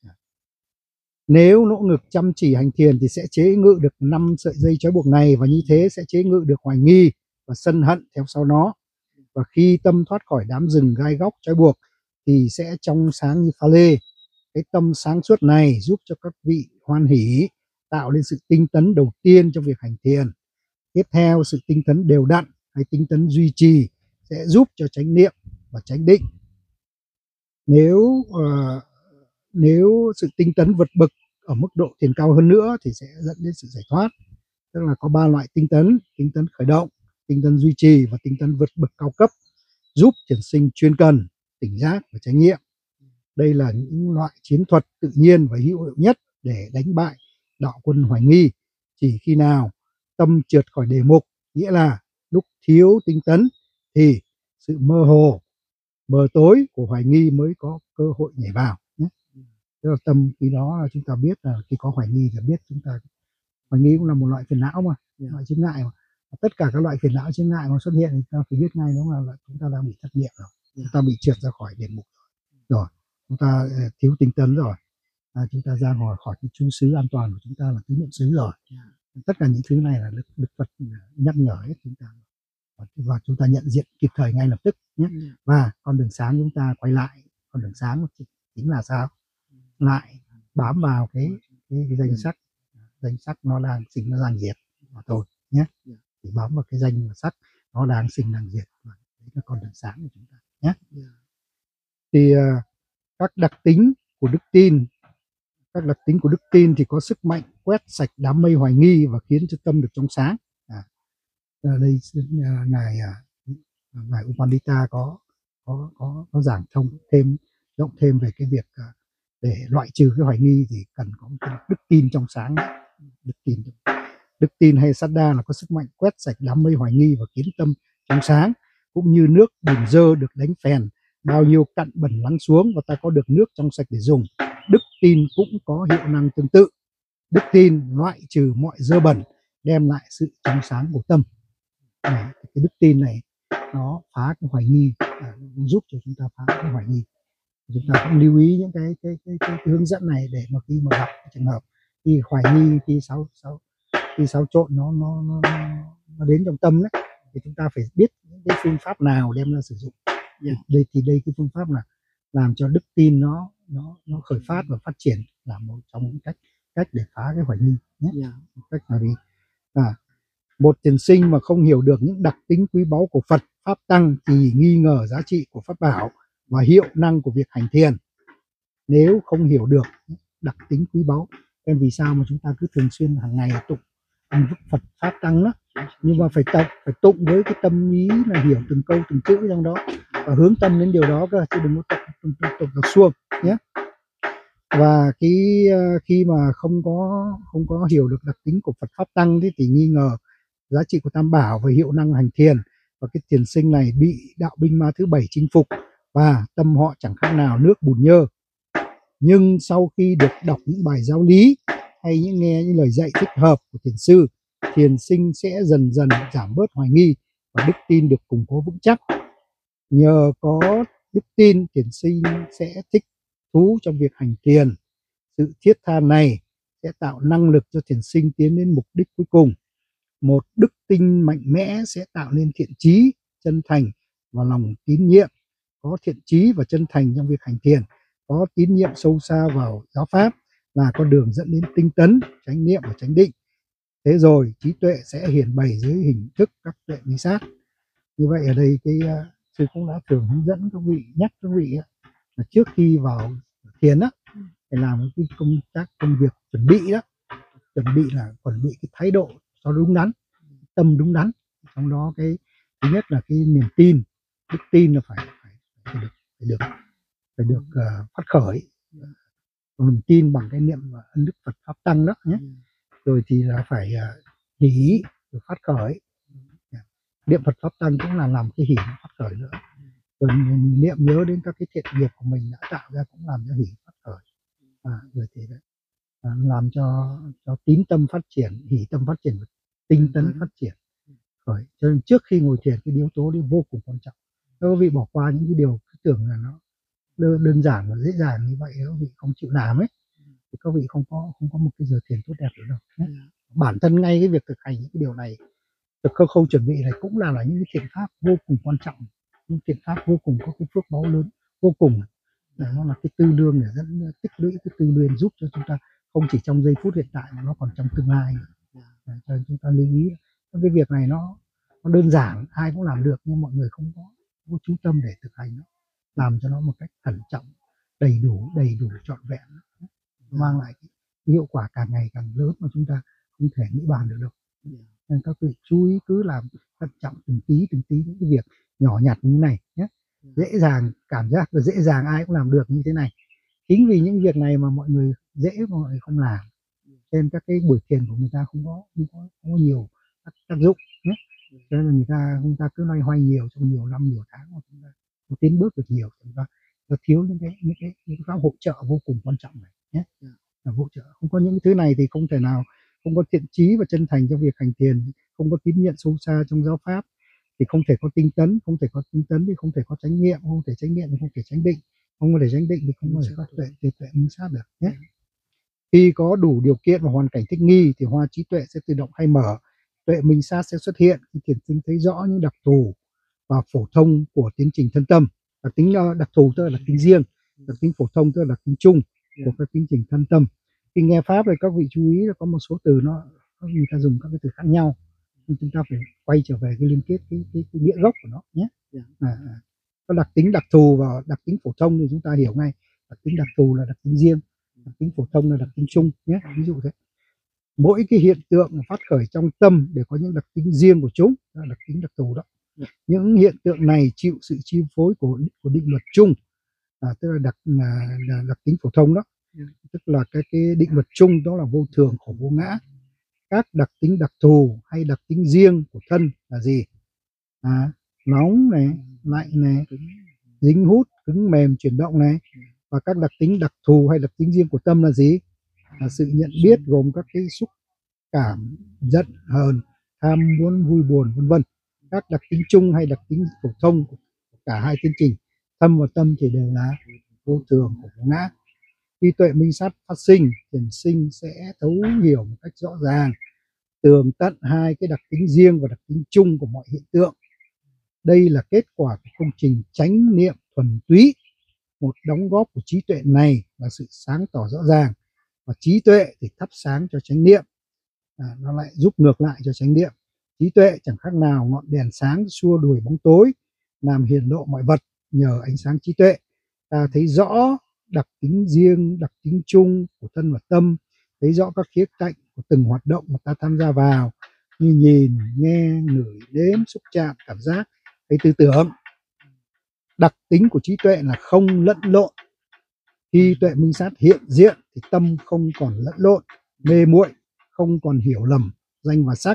[SPEAKER 1] Nếu nỗ lực chăm chỉ hành thiền thì sẽ chế ngự được năm sợi dây trói buộc này, và như thế sẽ chế ngự được hoài nghi và sân hận theo sau nó. Và khi tâm thoát khỏi đám rừng gai góc trói buộc thì sẽ trong sáng như pha lê. Cái tâm sáng suốt này giúp cho các vị hoan hỷ, tạo nên sự tinh tấn đầu tiên trong việc hành thiền. Tiếp theo, sự tinh tấn đều đặn hay tinh tấn duy trì sẽ giúp cho chánh niệm và chánh định. Nếu uh, nếu sự tinh tấn vượt bậc ở mức độ thiền cao hơn nữa thì sẽ dẫn đến sự giải thoát. Tức là có ba loại tinh tấn: tinh tấn khởi động, tinh tấn duy trì và tinh tấn vượt bậc cao cấp, giúp thiền sinh chuyên cần, tỉnh giác và chánh niệm. Đây là những loại chiến thuật tự nhiên và hữu hiệu nhất để đánh bại đạo quân hoài nghi. Chỉ khi nào tâm trượt khỏi đề mục, nghĩa là lúc thiếu tinh tấn, thì sự mơ hồ, mờ tối của hoài nghi mới có cơ hội nhảy vào nhé. Tức là tâm khi đó là chúng ta biết là khi có hoài nghi thì biết chúng ta hoài nghi cũng là một loại phiền não mà, yeah. loại chướng ngại mà. Tất cả các loại phiền não chướng ngại mà xuất hiện thì ta phải biết ngay đúng là, là chúng ta đang bị thất niệm rồi, yeah. chúng ta bị trượt ra khỏi đề mục rồi, chúng ta uh, thiếu tinh tấn rồi, à, chúng ta ra ngoài khỏi cái chú xứ an toàn của chúng ta là tứ niệm xứ rồi, yeah. tất cả những thứ này là được, được Phật nhắc nhở hết chúng ta, và chúng ta nhận diện kịp thời ngay lập tức nhé. Yeah. Và con đường sáng chúng ta quay lại, con đường sáng chính là sao? Lại bám vào cái cái, cái danh sắc, danh sắc nó đang sinh nó đang diệt mà thôi nhé. Yeah. Thì bám vào cái danh và sắc nó đang sinh đang diệt, và đấy là con đường sáng của chúng ta nhé. Yeah. Thì uh, các đặc tính của đức tin, các đặc tính của đức tin thì có sức mạnh quét sạch đám mây hoài nghi và khiến cho tâm được trong sáng. À, ở đây uh, ngài uh, ngài Upandita có có có có giảng thông thêm rộng thêm về cái việc uh, để loại trừ cái hoài nghi thì cần có một cái đức tin trong sáng. Đức tin, đức tin hay Saddha là có sức mạnh quét sạch đám mây hoài nghi và khiến tâm trong sáng, cũng như nước bùn dơ được đánh phèn, bao nhiêu cặn bẩn lắng xuống và ta có được nước trong sạch để dùng. Đức tin cũng có hiệu năng tương tự. Đức tin loại trừ mọi dơ bẩn, đem lại sự trong sáng của tâm. Này, cái đức tin này nó phá cái hoài nghi, à, giúp cho chúng ta phá cái hoài nghi. Chúng ta cũng lưu ý những cái cái cái, cái, cái hướng dẫn này để mà khi mà gặp trường hợp khi hoài nghi, khi xáo xáo khi xáo trộn nó nó nó nó đến trong tâm đấy, thì chúng ta phải biết những cái phương pháp nào đem ra sử dụng. Yeah. Đây thì đây cái phương pháp là làm cho đức tin nó nó nó khởi phát và phát triển là một trong những cách cách để phá cái hoài nghi nhé. Yeah. Cách là đi à, một thiền sinh mà không hiểu được những đặc tính quý báu của Phật pháp tăng thì nghi ngờ giá trị của pháp bảo và hiệu năng của việc hành thiền. Nếu không hiểu được đặc tính quý báu, em vì sao mà chúng ta cứ thường xuyên hàng ngày tụng Phật pháp tăng đó, nhưng mà phải tập phải tụng với cái tâm ý là hiểu từng câu từng chữ trong đó và hướng tâm đến điều đó cơ, chứ đừng có tụng tụng tụng đọc suông nhé. Và khi khi mà không có không có hiểu được đặc tính của Phật pháp tăng thì, thì nghi ngờ giá trị của tam bảo và hiệu năng hành thiền. Và cái thiền sinh này bị đạo binh ma thứ bảy chinh phục và tâm họ chẳng khác nào nước bùn nhơ. Nhưng sau khi được đọc những bài giáo lý hay những nghe những lời dạy thích hợp của thiền sư, thiền sinh sẽ dần dần giảm bớt hoài nghi và đức tin được củng cố vững chắc. Nhờ có đức tin, thiền sinh sẽ thích thú trong việc hành thiền. Sự thiết tha này sẽ tạo năng lực cho thiền sinh tiến đến mục đích cuối cùng. Một đức tin mạnh mẽ sẽ tạo nên thiện chí, chân thành và lòng tín nhiệm. Có thiện chí và chân thành trong việc hành thiền, có tín nhiệm sâu xa vào giáo pháp là con đường dẫn đến tinh tấn, chánh niệm và chánh định. Thế rồi trí tuệ sẽ hiển bày dưới hình thức các tuệ minh sát. Như vậy ở đây cái uh, sư cũng đã thường hướng dẫn các vị, nhắc các vị uh, là trước khi vào thiền á, phải làm cái công tác công việc chuẩn bị đó, chuẩn bị là chuẩn bị cái thái độ cho đúng đắn, tâm đúng đắn. Trong đó cái thứ nhất là cái niềm tin, đức tin là phải phải, phải được phải được phải được uh, phát khởi, niềm tin bằng cái niệm ân đức Phật pháp tăng đó nhé. Rồi thì là phải uh, hỷ được phát khởi, niệm Phật pháp tăng cũng là làm cái hỷ phát khởi nữa. Rồi niệm nhớ đến các cái thiện nghiệp của mình đã tạo ra cũng làm cho hỷ phát khởi. À, rồi thì đấy, à, làm cho cho tín tâm phát triển, hỷ tâm phát triển, tinh tấn phát triển. Khởi. Cho nên trước khi ngồi thiền cái yếu tố đấy vô cùng quan trọng. Các vị bỏ qua những cái điều cứ tưởng là nó đơn, đơn giản và dễ dàng như vậy, các vị không chịu làm ấy, thì các vị không có không có một cái giờ thiền tốt đẹp được đâu. Nhé. Bản thân ngay cái việc thực hành những cái điều này, thực khâu khâu chuẩn bị này cũng là là những cái thiện pháp vô cùng quan trọng, những thiện pháp vô cùng có cái phước báu lớn vô cùng. Nó là cái tư lương để dẫn tích lũy cái tư lương giúp cho chúng ta không chỉ trong giây phút hiện tại mà nó còn trong tương lai. Cho nên chúng ta lưu ý cái việc này nó, nó đơn giản, ai cũng làm được, nhưng mọi người không có, không có chú tâm để thực hành nó, làm cho nó một cách cẩn trọng, đầy đủ, đầy đủ trọn vẹn, mang lại cái hiệu quả càng ngày càng lớn mà chúng ta không thể nghĩ bàn được đâu. Nên các vị chú ý cứ làm cẩn trọng từng tí từng tí những cái việc nhỏ nhặt như này nhé. Dễ dàng, cảm giác là dễ dàng ai cũng làm được như thế này. Chính vì những việc này mà mọi người dễ mà mọi người không làm, nên các cái buổi thiền của người ta không có không có, không có nhiều tác, tác dụng nhé. Cho nên là người ta chúng ta cứ loay hoay nhiều trong nhiều năm nhiều tháng mà chúng ta không tiến bước được nhiều, chúng ta, ta thiếu những cái những cái những cái pháp hỗ trợ vô cùng quan trọng này nhé. Là hỗ trợ, không có những cái thứ này thì không thể nào, không có thiện chí và chân thành trong việc hành thiền, không có tín nhiệm sâu xa trong giáo pháp thì không thể có tinh tấn, không thể có tinh tấn thì không thể có chánh niệm, không thể chánh niệm thì không thể chánh định, không có thể chánh định thì không có thể có tuệ tuệ tuệ minh sát được nhé. Khi có đủ điều kiện và hoàn cảnh thích nghi thì hoa trí tuệ sẽ tự động khai mở, tuệ minh sát sẽ xuất hiện khi thiền sinh thấy rõ những đặc thù và phổ thông của tiến trình thân tâm. Đặc tính đặc thù tức là đặc tính riêng, đặc tính phổ thông tức là đặc tính chung của các tiến trình thân tâm. Khi nghe pháp thì các vị chú ý là có một số từ nó người ta dùng các cái từ khác nhau, nhưng chúng ta phải quay trở về cái liên kết cái cái, cái nghĩa gốc của nó nhé. À, có đặc tính đặc thù và đặc tính phổ thông thì chúng ta hiểu ngay. Đặc tính đặc thù là đặc tính riêng, đặc tính phổ thông là đặc tính chung nhé. Ví dụ thế. Mỗi cái hiện tượng phát khởi trong tâm để có những đặc tính riêng của chúng, là đặc tính đặc thù đó. Những hiện tượng này chịu sự chi phối của của định luật chung, à, tức là đặc là, là đặc tính phổ thông đó. Tức là cái cái định luật chung đó là vô thường, khổ, vô ngã. Các đặc tính đặc thù hay đặc tính riêng của thân là gì? À, nóng này, lạnh này, dính hút, cứng mềm, chuyển động này. Và các đặc tính đặc thù hay đặc tính riêng của tâm là gì? Là sự nhận biết gồm các cái xúc cảm, giận, hờn, tham muốn, vui buồn, vân vân. Các đặc tính chung hay đặc tính phổ thông của cả hai tiến trình tâm và tâm thì đều là vô thường, khổ, vô ngã. Khi tuệ minh sát phát sinh, thiền sinh sẽ thấu hiểu một cách rõ ràng, tường tận hai cái đặc tính riêng và đặc tính chung của mọi hiện tượng. Đây là kết quả của công trình chánh niệm thuần túy. Một đóng góp của trí tuệ này là sự sáng tỏ rõ ràng, và trí tuệ thì thắp sáng cho chánh niệm, à, nó lại giúp ngược lại cho chánh niệm. Trí tuệ chẳng khác nào ngọn đèn sáng xua đuổi bóng tối, làm hiển lộ mọi vật. Nhờ ánh sáng trí tuệ, ta thấy rõ đặc tính riêng, đặc tính chung của thân và tâm, thấy rõ các khía cạnh của từng hoạt động mà ta tham gia vào, như nhìn, nghe, ngửi, nếm, xúc chạm, cảm giác, hay tư tưởng. Đặc tính của trí tuệ là không lẫn lộn. Khi tuệ minh sát hiện diện thì tâm không còn lẫn lộn, mê muội, không còn hiểu lầm danh và sắc,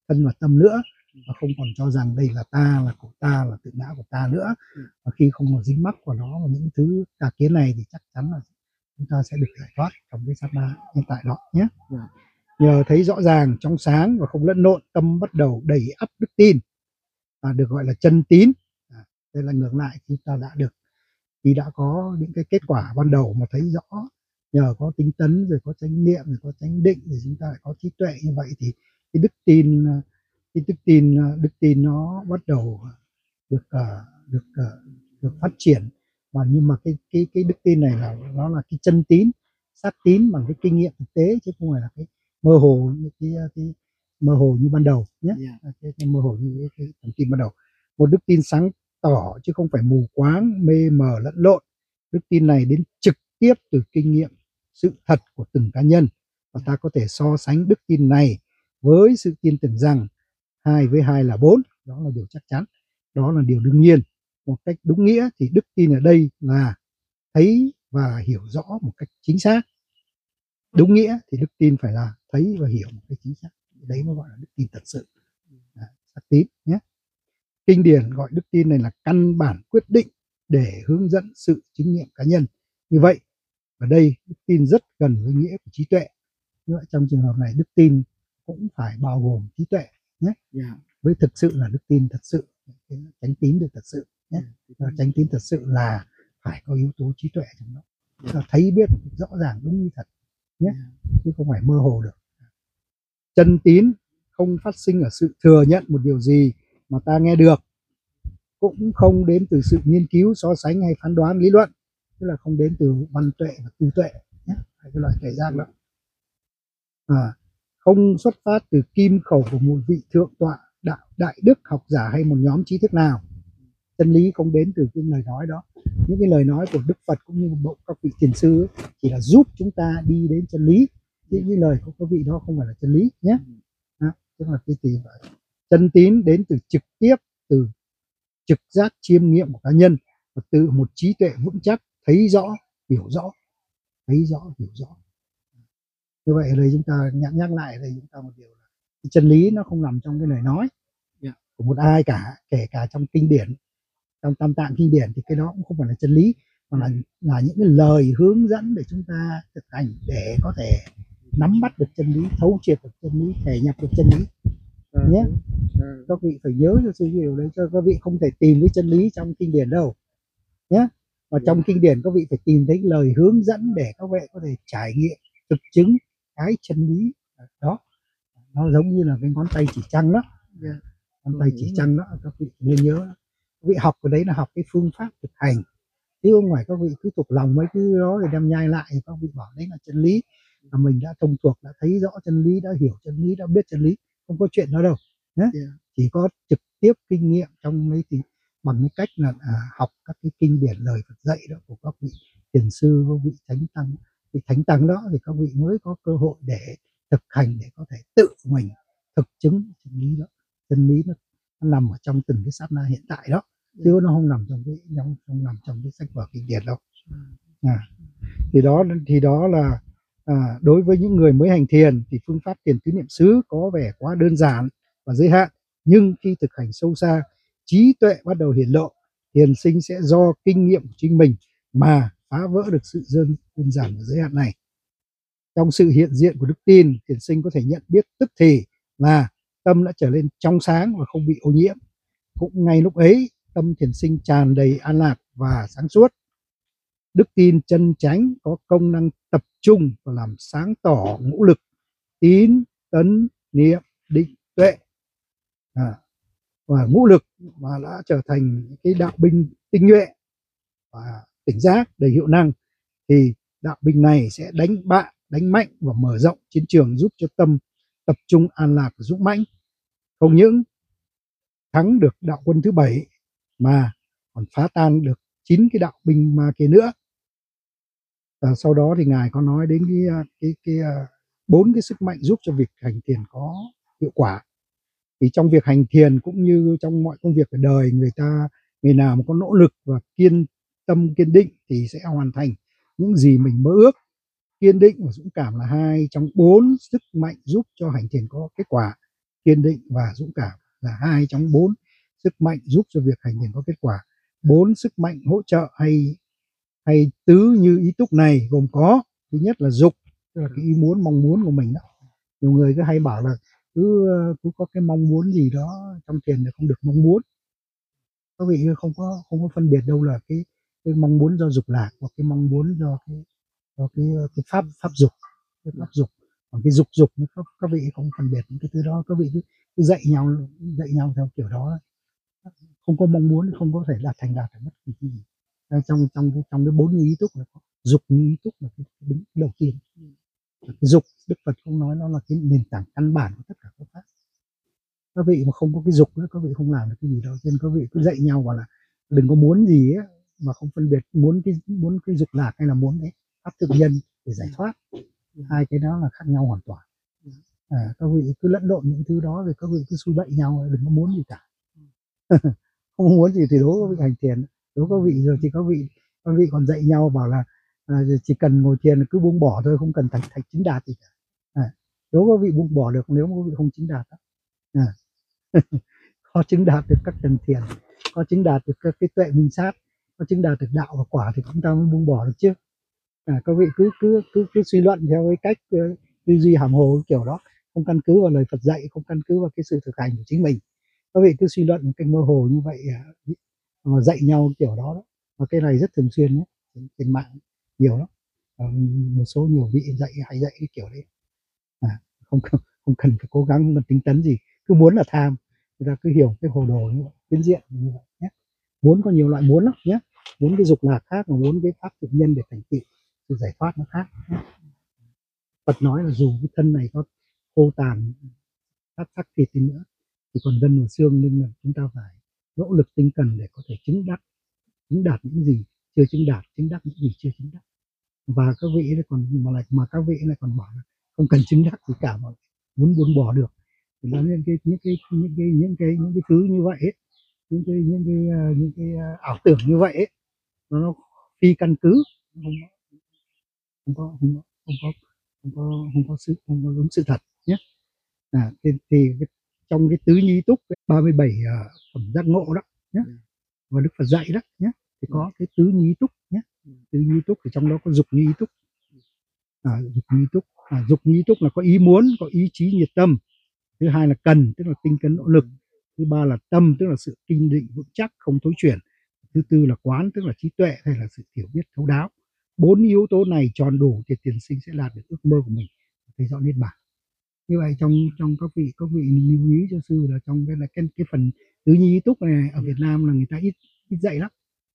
[SPEAKER 1] thân và tâm nữa, và không còn cho rằng đây là ta, là của ta, là tự ngã của ta nữa. Và khi không còn dính mắc của nó và những thứ tà kiến này thì chắc chắn là chúng ta sẽ được giải thoát trong cái sát na hiện tại đó nhé. Nhờ thấy rõ ràng, trong sáng và không lẫn lộn, tâm bắt đầu đầy ắp đức tin và được gọi là chân tín. À, đây là ngược lại khi ta đã được, khi đã có những cái kết quả ban đầu mà thấy rõ, nhờ có tinh tấn rồi có chánh niệm rồi có chánh định rồi chúng ta lại có trí tuệ như vậy thì cái đức tin cái đức tin đức tin nó bắt đầu được uh, được uh, được phát triển. Và nhưng mà cái cái cái đức tin này là nó là cái chân tín, xác tín bằng cái kinh nghiệm thực tế, chứ không phải là cái mơ hồ như cái, cái mơ hồ như ban đầu nhé. Yeah. Cái, cái mơ hồ như cái, cái thông tin ban đầu. Một đức tin sáng tỏ chứ không phải mù quáng, mê mờ lẫn lộn. Đức tin này đến trực tiếp từ kinh nghiệm sự thật của từng cá nhân, và ta có thể so sánh đức tin này với sự tin tưởng rằng hai với hai là bốn. Đó là điều chắc chắn, đó là điều đương nhiên. Một cách đúng nghĩa thì đức tin ở đây là thấy và hiểu rõ một cách chính xác. Đúng nghĩa thì đức tin phải là thấy và hiểu một cách chính xác. Đấy mới gọi là đức tin thật sự, à, xác tín nhé. Kinh điển gọi đức tin này là căn bản quyết định để hướng dẫn sự chứng nghiệm cá nhân. Như vậy ở đây đức tin rất gần với nghĩa của trí tuệ. Như vậy trong trường hợp này đức tin cũng phải bao gồm trí tuệ nhé. Yeah. Với thực sự là đức tin thật sự, chánh tín được thật sự nhé. Yeah. Chánh tín thật sự là phải có yếu tố trí tuệ trong đó. Yeah. Thấy biết rõ ràng đúng như thật nhé. Yeah. Chứ không phải mơ hồ được. Chân tín không phát sinh ở sự thừa nhận một điều gì mà ta nghe được, cũng không đến từ sự nghiên cứu, so sánh hay phán đoán lý luận, tức là không đến từ văn tuệ và tư tuệ nhé, hai cái loại tuệ giác đó. À, không xuất phát từ kim khẩu của một vị thượng tọa, đạo đại đức, học giả hay một nhóm trí thức nào. Chân lý không đến từ cái lời nói đó. Những cái lời nói của Đức Phật cũng như bộ các vị thiền sư ấy, chỉ là giúp chúng ta đi đến chân lý. Những cái lời của các vị đó không phải là chân lý nhé. À, tức là cái gì vậy? Chân tín đến từ trực tiếp từ trực giác chiêm nghiệm của cá nhân, và từ một trí tuệ vững chắc, thấy rõ, hiểu rõ, thấy rõ, hiểu rõ. Như vậy ở đây chúng ta nhắc nhắc lại ở đây chúng ta một điều là cái chân lý nó không nằm trong cái lời nói yeah. của một ai cả, kể cả trong kinh điển, trong tam tạng kinh điển thì cái đó cũng không phải là chân lý, mà là là những cái lời hướng dẫn để chúng ta thực hành để có thể nắm bắt được chân lý, thấu triệt được chân lý, thể nhập được chân lý nhé. Các vị phải nhớ cho sự điều đấy, cho các vị không thể tìm cái chân lý trong kinh điển đâu nhé. Và trong kinh điển các vị phải tìm thấy lời hướng dẫn để các vị có thể trải nghiệm, thực chứng cái chân lý đó. Nó giống như là cái ngón tay chỉ trăng đó, ngón tay chỉ trăng đó, các vị nên nhớ. Các vị học ở đấy là học cái phương pháp thực hành, chứ không phải các vị cứ thuộc lòng mấy cái đó rồi đem nhai lại các vị bảo đấy là chân lý, là mình đã thông thuộc, đã thấy rõ chân lý, đã hiểu chân lý, đã biết chân lý. Không có chuyện đó đâu nhé. Yeah. Chỉ có trực tiếp kinh nghiệm trong đấy thì bằng cái cách là à, học các cái kinh điển lời Phật dạy đó của các vị thiền sư, các vị thánh tăng, thì thánh tăng đó thì các vị mới có cơ hội để thực hành, để có thể tự mình thực chứng chân lý đó. Chân lý nó, nó nằm ở trong từng cái sát na hiện tại đó, chứ nó không nằm trong cái không, không nằm trong cái sách vở kinh điển đâu. À, thì đó thì đó là à, đối với những người mới hành thiền thì phương pháp thiền tứ niệm xứ có vẻ quá đơn giản và giới hạn, nhưng khi thực hành sâu xa, trí tuệ bắt đầu hiển lộ, thiền sinh sẽ do kinh nghiệm của chính mình mà phá vỡ được sự đơn, đơn giản và giới hạn này. Trong sự hiện diện của đức tin, thiền sinh có thể nhận biết tức thì là tâm đã trở nên trong sáng và không bị ô nhiễm. Cũng ngay lúc ấy, tâm thiền sinh tràn đầy an lạc và sáng suốt. Đức tin chân chánh có công năng tập trung và làm sáng tỏ ngũ lực tín, tấn, niệm, định, tuệ. À, và ngũ lực mà đã trở thành cái đạo binh tinh nhuệ và tỉnh giác đầy hiệu năng, thì đạo binh này sẽ đánh bại, đánh mạnh và mở rộng chiến trường, giúp cho tâm tập trung an lạc và dũng mãnh. Không những thắng được đạo quân thứ bảy mà còn phá tan được chín cái đạo binh ma kia nữa. Và sau đó thì ngài có nói đến cái cái cái bốn cái sức mạnh giúp cho việc hành thiền có hiệu quả. Thì trong việc hành thiền cũng như trong mọi công việc ở đời, người ta người nào mà có nỗ lực và kiên tâm kiên định thì sẽ hoàn thành những gì mình mơ ước. Kiên định và dũng cảm là hai trong bốn sức mạnh giúp cho hành thiền có kết quả. kiên định và dũng cảm là hai trong bốn sức mạnh giúp cho việc hành thiền có kết quả. Bốn sức mạnh hỗ trợ hay hay tứ như ý túc này gồm có: thứ nhất là dục, tức là cái ý muốn mong muốn của mình đó. Nhiều người cứ hay bảo là cứ cứ có cái mong muốn gì đó trong thiền thì không được mong muốn. Các vị không có không có phân biệt đâu là cái cái mong muốn do dục lạc hoặc cái mong muốn do cái do cái cái pháp pháp dục, cái pháp dục. Còn cái dục dục các, các vị không phân biệt những cái thứ đó, các vị cứ, cứ dạy nhau dạy nhau theo kiểu đó. Không có mong muốn không có thể đạt thành đạt được bất kỳ cái gì. Trong trong trong cái bốn như ý túc là có dục như ý túc là cái đứng đầu tiên. Cái dục Đức Phật không nói nó là cái nền tảng căn bản của tất cả các pháp. Các vị mà không có cái dục nữa các vị không làm được cái gì đâu. Nên các vị cứ dạy nhau bảo là đừng có muốn gì ấy, mà không phân biệt muốn cái muốn cái dục lạc hay là muốn đấy pháp tự nhân để giải thoát. Hai cái đó là khác nhau hoàn toàn. À, các vị cứ lẫn lộn những thứ đó rồi các vị cứ xui bậy nhau, đừng có muốn gì cả. Không muốn gì thì đố các vị hành thiền, đố các vị rồi thì các vị các vị còn dạy nhau bảo là à, chỉ cần ngồi thiền cứ buông bỏ thôi, không cần thành thành chính đạt gì cả. À, đố các vị buông bỏ được nếu mà các vị không chính đạt đó. À. Có chứng đạt được các tầng thiền, có chứng đạt được các cái tuệ minh sát, có chứng đạt được đạo và quả thì chúng ta mới buông bỏ được chứ. À, các vị cứ cứ cứ cứ suy luận theo cái cách uh, tư duy hàm hồ kiểu đó, không căn cứ vào lời Phật dạy, không căn cứ vào cái sự thực hành của chính mình. Các vị cứ suy luận một cách mơ hồ như vậy mà dạy nhau kiểu đó, đó. Và cái này rất thường xuyên nhé, trên mạng nhiều lắm. À, một số nhiều vị dạy hay dạy cái kiểu đấy. À, không không cần phải cố gắng, không cần tính tấn gì, cứ muốn là tham. Người ta cứ hiểu cái hồ đồ như vậy, phiến diện như vậy nhé. Muốn có nhiều loại muốn lắm nhé. Muốn cái dục lạc khác, mà muốn cái pháp tự nhân để thành tựu sự giải thoát nó khác. Phật nói là dù cái thân này có khô tàn sắc sắc thịt đi nữa thì còn gân và xương, nên là chúng ta phải nỗ lực tinh cần để có thể chứng đắc, chứng đạt những gì chưa chứng đạt, chứng đắc những gì chưa chứng đắc. Và các vị còn mà lại mà các vị lại còn bảo là không cần chứng đắc gì cả mà muốn buông bỏ được. Thì là những cái những cái những cái những cái những cái thứ như vậy ấy, những cái những cái những cái ảo tưởng như vậy ấy, nó phi căn cứ, không có không có không có không có không có sự không có đúng sự thật nhé. À, thì, thì trong cái tứ nhi túc ba mươi bảy uh, phẩm giác ngộ đó nhé, và Đức Phật dạy đó nhé, thì có cái tứ nhi túc nhé. Tứ nhi túc thì trong đó có dục nhi túc. À, dục nhi túc à, dục nhi túc là có ý muốn, có ý chí nhiệt tâm. Thứ hai là cần, tức là tinh tấn nỗ lực. Thứ ba là tâm, tức là sự kiên định vững chắc không thối chuyển. Thứ tư là quán, tức là trí tuệ hay là sự hiểu biết thấu đáo. Bốn yếu tố này tròn đủ thì tiền sinh sẽ đạt được ước mơ của mình, thấy rõ niết bàn. Như vậy trong trong các vị các vị lưu ý cho sư là trong cái là cái, cái phần tứ nhi túc này ở Việt Nam là người ta ít ít dạy lắm,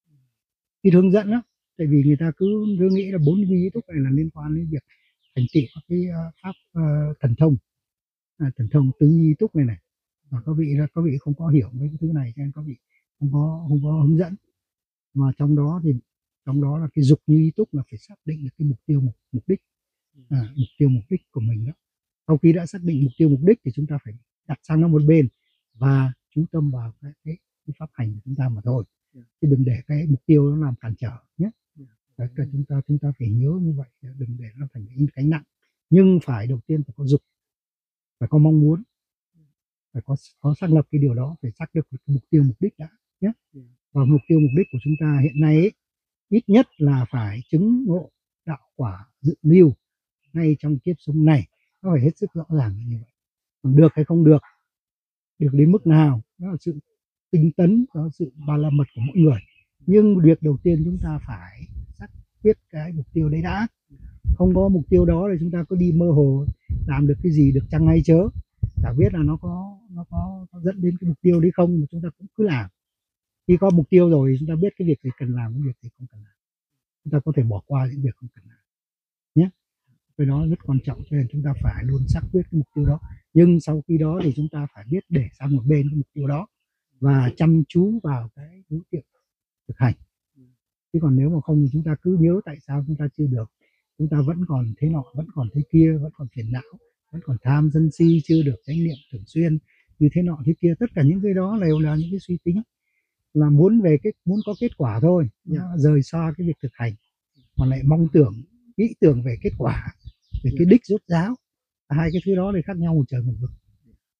[SPEAKER 1] ít hướng dẫn lắm. Tại vì người ta cứ cứ nghĩ là bốn nhi túc này là liên quan đến việc thành tựu các cái uh, pháp uh, thần thông, à, thần thông tứ nhi túc này này. Và các vị là các vị không có hiểu mấy cái thứ này cho nên các vị không có không có hướng dẫn. Mà trong đó thì trong đó là cái dục như ý túc là phải xác định được cái mục tiêu mục, mục đích à, mục tiêu mục đích của mình đó. Sau khi đã xác định mục tiêu mục đích thì chúng ta phải đặt sang nó một bên và chú tâm vào cái, cái, cái pháp hành của chúng ta mà thôi, chứ đừng để cái mục tiêu nó làm cản trở nhé. Đấy, chúng ta chúng ta phải nhớ như vậy, đừng để nó thành cái gánh nặng. Nhưng phải đầu tiên phải có dục, phải có mong muốn, phải có có xác lập cái điều đó, phải xác định được mục tiêu mục đích đã nhé. Và mục tiêu mục đích của chúng ta hiện nay ấy, ít nhất là phải chứng ngộ đạo quả dự lưu ngay trong kiếp sống này. Nó phải hết sức rõ ràng như vậy. Còn được hay không được, được đến mức nào, đó là sự tinh tấn, đó là sự ba la mật của mỗi người. Nhưng việc đầu tiên chúng ta phải xác quyết cái mục tiêu đấy đã. Không có mục tiêu đó thì chúng ta cứ đi mơ hồ làm được cái gì được chăng hay chớ, chả biết là nó có nó có, có dẫn đến cái mục tiêu đấy không, mà chúng ta cũng cứ làm. Khi có mục tiêu rồi chúng ta biết cái việc gì cần làm, cái việc gì không cần làm, chúng ta có thể bỏ qua những việc không cần làm nhé. Cái đó rất quan trọng, cho nên chúng ta phải luôn xác quyết cái mục tiêu đó. Nhưng sau khi đó thì chúng ta phải biết để sang một bên cái mục tiêu đó và chăm chú vào cái đối tượng thực hành. Chứ còn nếu mà không thì chúng ta cứ nhớ tại sao chúng ta chưa được, chúng ta vẫn còn thế nọ, vẫn còn thế kia, vẫn còn phiền não, vẫn còn tham sân si, chưa được chánh niệm thường xuyên như thế nọ thế kia. Tất cả những cái đó đều là những cái suy tính là muốn về cái muốn có kết quả thôi, yeah. Rời xa cái việc thực hành mà lại mong tưởng nghĩ tưởng về kết quả, về cái đích rốt ráo. Hai cái thứ đó thì khác nhau một trời một vực.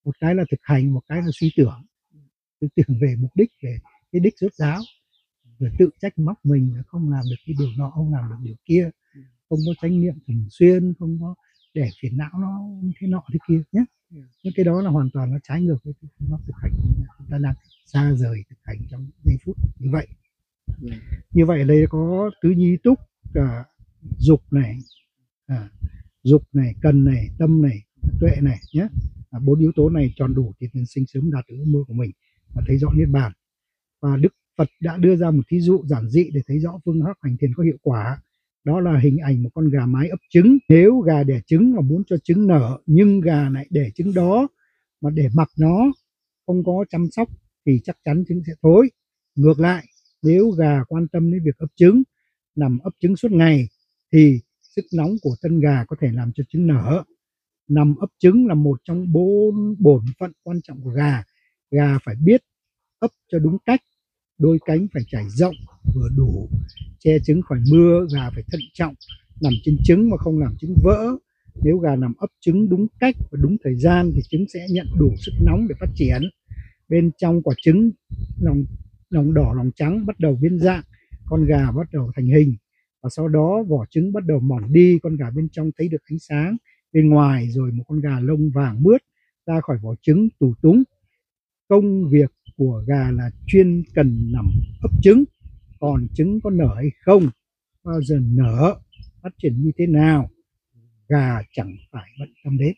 [SPEAKER 1] một cái là thực hành, một cái là suy tưởng, tư tưởng về mục đích, về cái đích rốt ráo, rồi tự trách móc mình là không làm được cái điều nọ, không làm được điều kia, không có chánh niệm thường xuyên, không có để phiền não nó thế nọ thế kia nhé. Những cái đó là hoàn toàn nó trái ngược với cái phương pháp thực hành, chúng ta đang xa rời thực hành trong giây phút như vậy. Yeah. Như vậy đây có tứ nhi túc, cả dục này, à, dục này, cần này, tâm này, tuệ này nhé. À, bốn yếu tố này tròn đủ thì tiền sinh sớm đạt được ước mơ của mình và thấy rõ niết bàn. Và Đức Phật đã đưa ra một thí dụ giản dị để thấy rõ phương pháp hành thiền có hiệu quả. Đó là hình ảnh một con gà mái ấp trứng. Nếu gà đẻ trứng và muốn cho trứng nở, nhưng gà lại để trứng đó mà để mặc nó, không có chăm sóc thì chắc chắn trứng sẽ thối. Ngược lại, nếu gà quan tâm đến việc ấp trứng, nằm ấp trứng suốt ngày, thì sức nóng của thân gà có thể làm cho trứng nở. Nằm ấp trứng là một trong bốn bổn phận quan trọng của gà. Gà phải biết ấp cho đúng cách, đôi cánh phải trải rộng vừa đủ, che trứng khỏi mưa. Gà phải thận trọng nằm trên trứng mà không làm trứng vỡ. Nếu gà nằm ấp trứng đúng cách và đúng thời gian thì trứng sẽ nhận đủ sức nóng để phát triển. Bên trong quả trứng, lòng lòng đỏ lòng trắng bắt đầu biến dạng, con gà bắt đầu thành hình, và sau đó vỏ trứng bắt đầu mỏng đi, con gà bên trong thấy được ánh sáng bên ngoài, rồi một con gà lông vàng mướt ra khỏi vỏ trứng tù túng. Công việc của gà là chuyên cần nằm ấp trứng, còn trứng có nở hay không, bao giờ nở, phát triển như thế nào, gà chẳng phải bận tâm đến.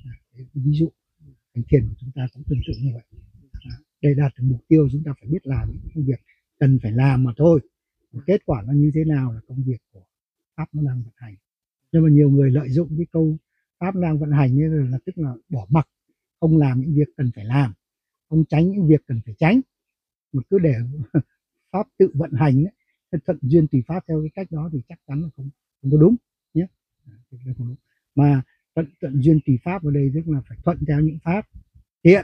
[SPEAKER 1] Ví dụ hành thiền của chúng ta cũng tương tự như vậy. Để đạt được mục tiêu chúng ta phải biết làm những công việc cần phải làm mà thôi. Kết quả nó như thế nào là công việc của pháp nó đang vận hành. Nhưng mà nhiều người lợi dụng cái câu pháp đang vận hành ấy là tức là bỏ mặc, không làm những việc cần phải làm, không tránh những việc cần phải tránh, mà cứ để pháp tự vận hành ấy, thuận duyên tùy pháp theo cái cách đó thì chắc chắn là không không có đúng nhé. Mà thuận thuận duyên tùy pháp ở đây tức là phải thuận theo những pháp thiện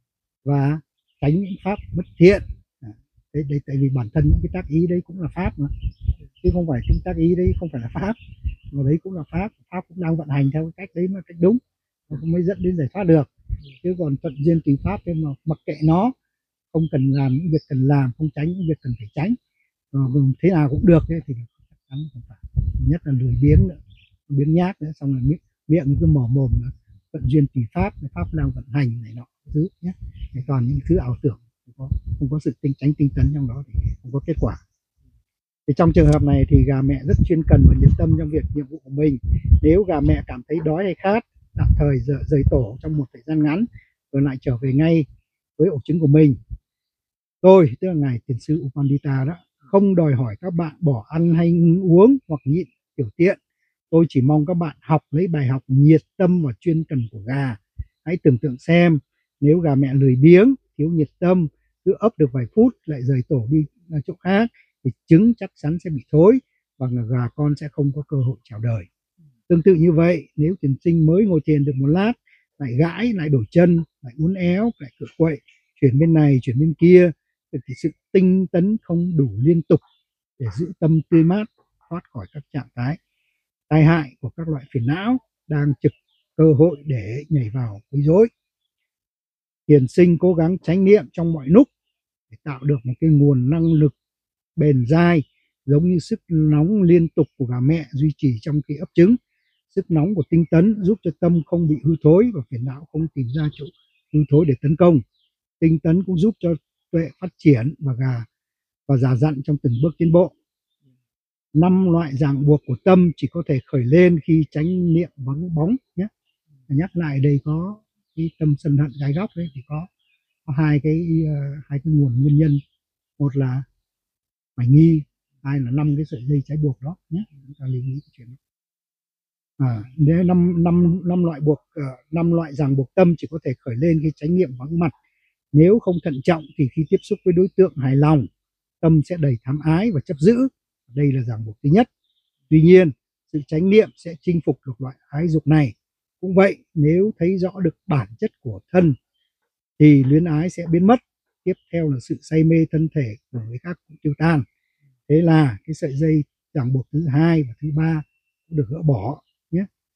[SPEAKER 1] và tránh những pháp bất thiện. Đấy, đấy, tại vì bản thân những cái tác ý đấy cũng là pháp mà, chứ không phải cái tác ý đấy không phải là pháp, mà đấy cũng là pháp. Pháp cũng đang vận hành theo cái cách đấy mà cách đúng, nó mới dẫn đến giải thoát được. Chứ còn thuận duyên tùy pháp nhưng mà mặc kệ nó, không cần làm những việc cần làm, không tránh những việc cần phải tránh, à, thế nào cũng được ấy, thì chắc chắn không phải. Nhất là lười biếng nữa, biếng nhác nữa, xong rồi miệng miệng cứ mỏ mồm nữa. Thuận duyên tùy pháp, pháp đang vận hành này nọ thứ nhé, toàn những thứ ảo tưởng, không có, không có sự tinh tránh tinh tấn trong đó thì không có kết quả. Thì trong trường hợp này thì gà mẹ rất chuyên cần và nhiệt tâm trong việc nhiệm vụ của mình. Nếu gà mẹ cảm thấy đói hay khát, tạm thời rời, rời tổ trong một thời gian ngắn rồi lại trở về ngay với ổ trứng của mình. Tôi, tức là ngài thiền sư U Pandita đó, không đòi hỏi các bạn bỏ ăn hay uống hoặc nhịn tiểu tiện. Tôi chỉ mong các bạn học lấy bài học nhiệt tâm và chuyên cần của gà. Hãy tưởng tượng xem, nếu gà mẹ lười biếng, thiếu nhiệt tâm, cứ ấp được vài phút lại rời tổ đi chỗ khác, thì trứng chắc chắn sẽ bị thối và gà con sẽ không có cơ hội chào đời. Tương tự như vậy, nếu thiền sinh mới ngồi thiền được một lát, lại gãi, lại đổi chân, lại uốn éo, lại cựa quậy, chuyển bên này, chuyển bên kia, thì sự tinh tấn không đủ liên tục để giữ tâm tươi mát, thoát khỏi các trạng thái tai hại của các loại phiền não đang trực cơ hội để nhảy vào quấy rối. Thiền sinh cố gắng chánh niệm trong mọi lúc để tạo được một cái nguồn năng lực bền dai, giống như sức nóng liên tục của gà mẹ duy trì trong khi ấp trứng. Sức nóng của tinh tấn giúp cho tâm không bị hư thối và phiền não không tìm ra chỗ hư thối để tấn công. Tinh tấn cũng giúp cho tuệ phát triển và gà và già dặn trong từng bước tiến bộ. Năm loại ràng buộc của tâm chỉ có thể khởi lên khi chánh niệm vắng bóng nhé. Nhắc lại đây có cái tâm sân hận gai góc đấy thì có, có hai cái uh, hai cái nguồn nguyên nhân. Một là phải nghi, hai là năm cái sợi dây trái buộc đó nhé. Chúng ta lưu ý cái chuyện đó. À, nếu năm năm năm loại buộc uh, năm loại ràng buộc tâm chỉ có thể khởi lên khi chánh niệm vắng mặt. Nếu không thận trọng thì khi tiếp xúc với đối tượng hài lòng, tâm sẽ đầy tham ái và chấp giữ. Đây là ràng buộc thứ nhất. Tuy nhiên, sự chánh niệm sẽ chinh phục được loại ái dục này. Cũng vậy, nếu thấy rõ được bản chất của thân thì luyến ái sẽ biến mất. Tiếp theo là sự say mê thân thể của người khác cũng tiêu tan. Thế là cái sợi dây ràng buộc thứ hai và thứ ba cũng được gỡ bỏ nhé.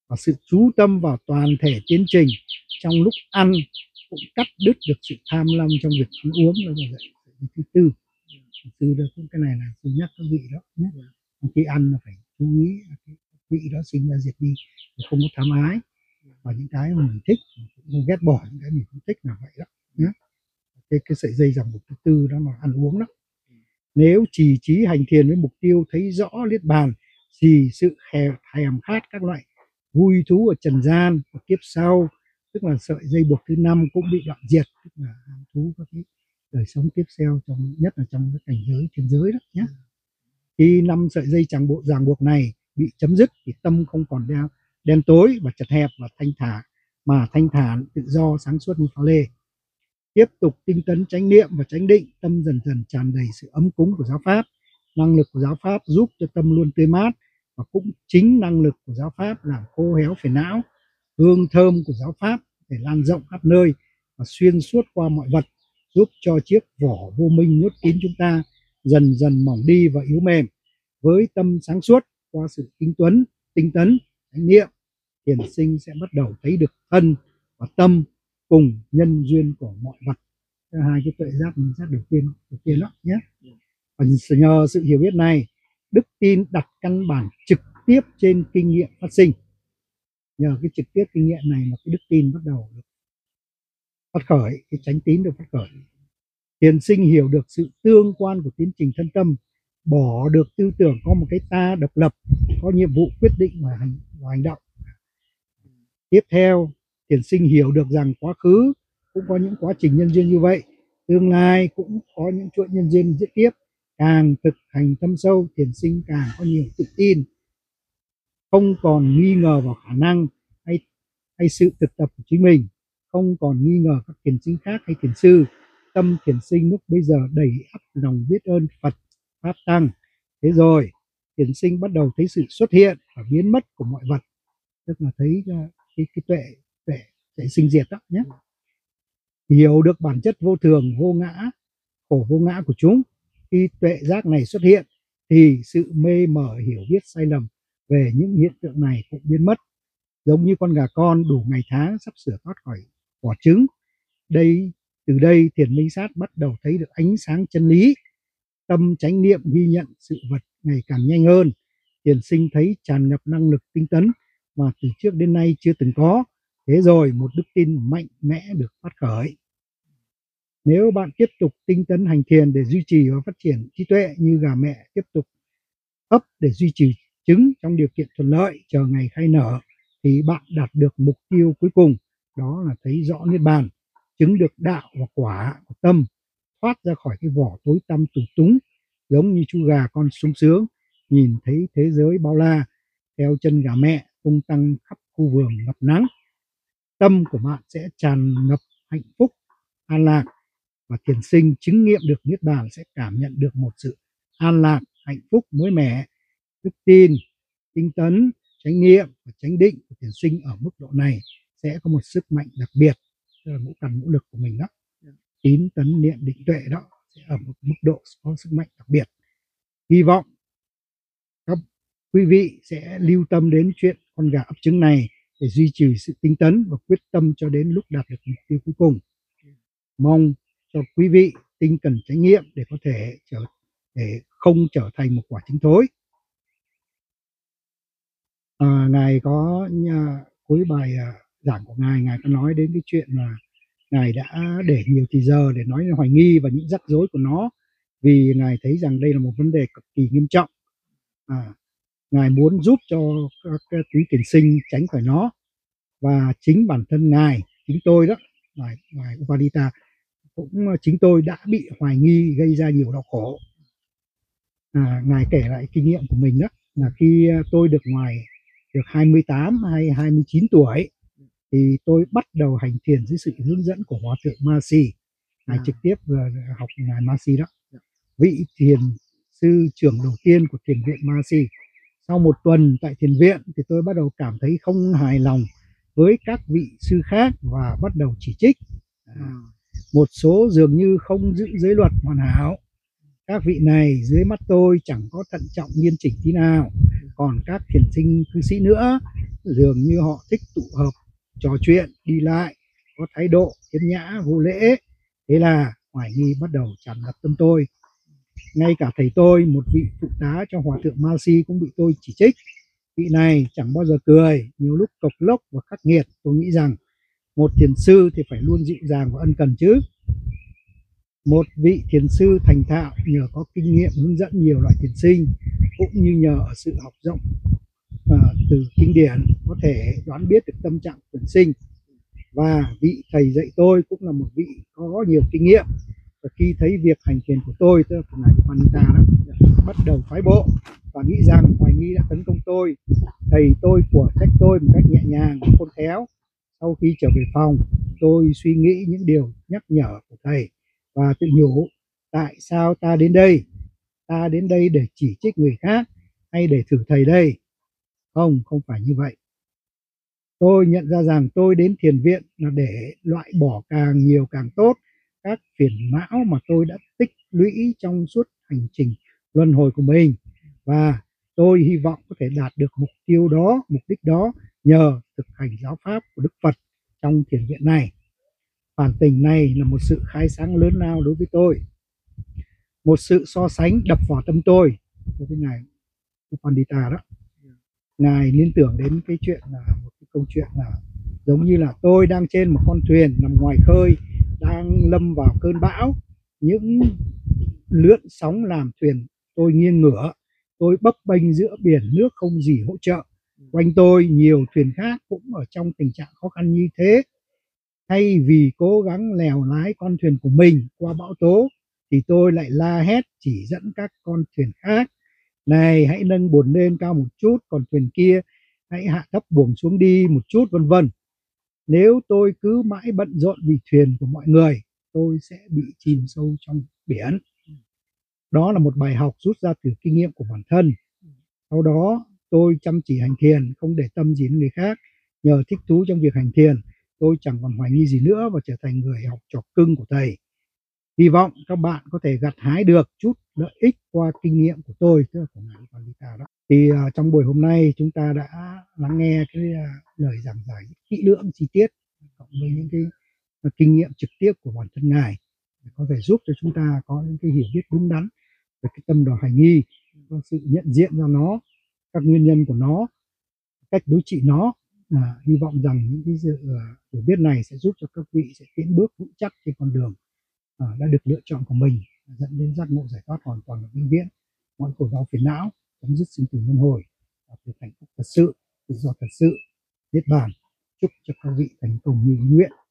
[SPEAKER 1] và sự chú tâm vào toàn thể tiến trình trong lúc ăn cũng cắt đứt được sự tham lam trong việc ăn uống. Đó là dạy thứ tư. Thứ tư đó, cái này là tôi nhắc các vị đó nhé. Khi ăn là phải chú ý cái vị đó sinh ra diệt đi, không có tham ái, và những cái mà mình thích cũng không ghét bỏ, những cái mình không thích là vậy đó nhé. Cái, cái sợi dây ràng buộc thứ tư đó là ăn uống đó. Nếu trì trí hành thiền với mục tiêu thấy rõ niết bàn, thì sự thèm khát các loại vui thú ở trần gian và kiếp sau, tức là sợi dây buộc thứ năm cũng bị đoạn diệt, tức là ham thú các cái đời sống tiếp theo, trong nhất là trong cái cảnh giới thiên giới đó nhé. Khi năm sợi dây chẳng bộ ràng buộc này bị chấm dứt thì tâm không còn đen, đen tối và chật hẹp, và thanh thả mà thanh thản tự do sáng suốt như pha lê. Tiếp tục tinh tấn chánh niệm và chánh định, tâm dần dần tràn đầy sự ấm cúng của giáo pháp. Năng lực của giáo pháp giúp cho tâm luôn tươi mát, và cũng chính năng lực của giáo pháp làm khô héo phiền não. Hương thơm của giáo pháp để lan rộng khắp nơi và xuyên suốt qua mọi vật, giúp cho chiếc vỏ vô minh nhốt kín chúng ta dần dần mỏng đi và yếu mềm. Với tâm sáng suốt qua sự tinh tuấn, tinh tấn, chánh niệm, thiền sinh sẽ bắt đầu thấy được thân và tâm cùng nhân duyên của mọi vật. Hai cái tuệ giác mình giác đầu tiên đầu tiên đó nhé. Và nhờ sự hiểu biết này, đức tin đặt căn bản trực tiếp trên kinh nghiệm phát sinh. Nhờ cái trực tiếp kinh nghiệm này mà cái đức tin bắt đầu được phát khởi, cái chánh tín được phát khởi. Thiền sinh hiểu được sự tương quan của tiến trình thân tâm, bỏ được tư tưởng có một cái ta độc lập, có nhiệm vụ quyết định và hành, và hành động. Tiếp theo, thiền sinh hiểu được rằng quá khứ cũng có những quá trình nhân duyên như vậy, tương lai cũng có những chuỗi nhân duyên diễn tiếp. Càng thực hành thâm sâu, thiền sinh càng có nhiều tự tin, không còn nghi ngờ vào khả năng hay hay sự thực tập của chính mình, không còn nghi ngờ các thiền sinh khác hay thiền sư. Tâm thiền sinh lúc bây giờ đầy ắp lòng biết ơn Phật, Pháp, Tăng. Thế rồi thiền sinh bắt đầu thấy sự xuất hiện và biến mất của mọi vật, tức là thấy cái, cái tuệ tuệ tuệ sinh diệt đó nhé. Hiểu được bản chất vô thường, vô ngã, khổ vô ngã của chúng. Khi tuệ giác này xuất hiện thì sự mê mờ hiểu biết sai lầm về những hiện tượng này cũng biến mất. Giống như con gà con đủ ngày tháng sắp sửa thoát khỏi vỏ trứng. Đây từ đây thiền minh sát bắt đầu thấy được ánh sáng chân lý. Tâm chánh niệm ghi nhận sự vật ngày càng nhanh hơn. Thiền sinh thấy tràn ngập năng lực tinh tấn mà từ trước đến nay chưa từng có. Thế rồi một đức tin mạnh mẽ được phát khởi. Nếu bạn tiếp tục tinh tấn hành thiền để duy trì và phát triển trí tuệ như gà mẹ tiếp tục ấp để duy trì trứng trong điều kiện thuận lợi chờ ngày khai nở, thì bạn đạt được mục tiêu cuối cùng, đó là thấy rõ niết bàn, chứng được đạo và quả của tâm, thoát ra khỏi cái vỏ tối tăm tù túng, giống như chú gà con sung sướng nhìn thấy thế giới bao la theo chân gà mẹ tung tăng khắp khu vườn ngập nắng. Tâm của bạn sẽ tràn ngập hạnh phúc, an lạc, và thiền sinh chứng nghiệm được niết bàn sẽ cảm nhận được một sự an lạc, hạnh phúc mới mẻ. Đức tin, tinh tấn, chánh niệm và chánh định của thiền sinh ở mức độ này sẽ có một sức mạnh đặc biệt, tức là ngũ căn ngũ lực của mình đó. Tín tấn niệm định tuệ đó sẽ ở một mức độ có sức mạnh đặc biệt. Hy vọng các quý vị sẽ lưu tâm đến chuyện con gà ấp trứng này để duy trì sự tinh tấn và quyết tâm cho đến lúc đạt được mục tiêu cuối cùng. Mong cho quý vị tinh cần chánh niệm để có thể trở để không trở thành một quả trứng thối. À, ngài có nhà, cuối bài à, giảng của ngài, ngài có nói đến cái chuyện là ngài đã để nhiều thời giờ để nói hoài nghi và những rắc rối của nó, vì ngài thấy rằng đây là một vấn đề cực kỳ nghiêm trọng. À, ngài muốn giúp cho các, các quý thiền sinh tránh khỏi nó, và chính bản thân ngài, chính tôi đó, ngài, ngài Upadita, cũng chính tôi đã bị hoài nghi gây ra nhiều đau khổ. À, ngài kể lại kinh nghiệm của mình đó, là khi tôi được ngoài được hai mươi tám hay hai mươi chín tuổi thì tôi bắt đầu hành thiền dưới sự hướng dẫn của Hòa thượng Masi. Ngài à. trực tiếp uh, học ngài Masi đó, vị thiền sư trưởng đầu tiên của thiền viện Masi. Sau một tuần tại thiền viện thì tôi bắt đầu cảm thấy không hài lòng với các vị sư khác và bắt đầu chỉ trích. À, một số dường như không giữ giới luật hoàn hảo. Các vị này dưới mắt tôi chẳng có thận trọng nghiêm chỉnh tí nào. Còn các thiền sinh cư sĩ nữa dường như họ thích tụ hợp, trò chuyện, đi lại, có thái độ khiêm nhã, vô lễ. Thế là hoài nghi bắt đầu tràn ngập tâm tôi. Ngay cả thầy tôi, một vị phụ tá cho hòa thượng Ma Si, cũng bị tôi chỉ trích. Vị này chẳng bao giờ cười, nhiều lúc cộc lốc và khắc nghiệt. Tôi nghĩ rằng một thiền sư thì phải luôn dịu dàng và ân cần chứ. Một vị thiền sư thành thạo nhờ có kinh nghiệm hướng dẫn nhiều loại thiền sinh, cũng như nhờ ở sự học rộng uh, từ kinh điển, có thể đoán biết được tâm trạng thiền sinh. Và vị thầy dạy tôi cũng là một vị có nhiều kinh nghiệm. Và khi thấy việc hành thiền của tôi, tức là của ngài Panita đó, bắt đầu phái bộ và nghĩ rằng hoài nghi đã tấn công tôi. Thầy tôi của trách tôi một cách nhẹ nhàng, khôn khéo. Sau khi trở về phòng, tôi suy nghĩ những điều nhắc nhở của thầy và tự nhủ: tại sao ta đến đây? Ta đến đây để chỉ trích người khác hay để thử thầy đây? Không, không phải như vậy. Tôi nhận ra rằng tôi đến thiền viện là để loại bỏ càng nhiều càng tốt các phiền não mà tôi đã tích lũy trong suốt hành trình luân hồi của mình. Và tôi hy vọng có thể đạt được mục tiêu đó, mục đích đó nhờ thực hành giáo pháp của Đức Phật trong thiền viện này. Phản tỉnh này là một sự khai sáng lớn lao đối với tôi. Một sự so sánh đập vào tâm tôi đối với ngài Pandita đó. Ngài liên tưởng đến cái chuyện là một cái câu chuyện là giống như là tôi đang trên một con thuyền nằm ngoài khơi, đang lâm vào cơn bão, những lướn sóng làm thuyền tôi nghiêng ngửa, tôi bấp bênh giữa biển nước không gì hỗ trợ. Quanh tôi nhiều thuyền khác cũng ở trong tình trạng khó khăn như thế. Thay vì cố gắng lèo lái con thuyền của mình qua bão tố, thì tôi lại la hét chỉ dẫn các con thuyền khác: này, hãy nâng buồm lên cao một chút, còn thuyền kia hãy hạ thấp buồm xuống đi một chút, vân vân. Nếu tôi cứ mãi bận rộn vì thuyền của mọi người, tôi sẽ bị chìm sâu trong biển. Đó là một bài học rút ra từ kinh nghiệm của bản thân. Sau đó tôi chăm chỉ hành thiền, không để tâm gì đến người khác. Nhờ thích thú trong việc hành thiền, tôi chẳng còn hoài nghi gì nữa và trở thành người học trò cưng của thầy. Hy vọng các bạn có thể gặt hái được chút lợi ích qua kinh nghiệm của tôi, tức là của ngài Pandita đó. Thì uh, trong buổi hôm nay chúng ta đã lắng nghe cái uh, lời giảng giải kỹ lưỡng, chi tiết, cộng với những cái uh, kinh nghiệm trực tiếp của bản thân ngài, để có thể giúp cho chúng ta có những cái hiểu biết đúng đắn về cái tâm đồ hành nghi, có sự nhận diện ra nó, các nguyên nhân của nó, cách đối trị nó. À, hy vọng rằng những cái sự uh, hiểu biết này sẽ giúp cho các vị sẽ tiến bước vững chắc trên con đường À, đã được lựa chọn của mình, dẫn đến giác ngộ giải thoát hoàn toàn và vĩnh viễn, mọi khổ đau phiền não, chấm dứt sinh tử luân hồi và được hạnh phúc thật sự, tự do thật sự, niết bàn. Chúc cho các vị thành công như ý nguyện.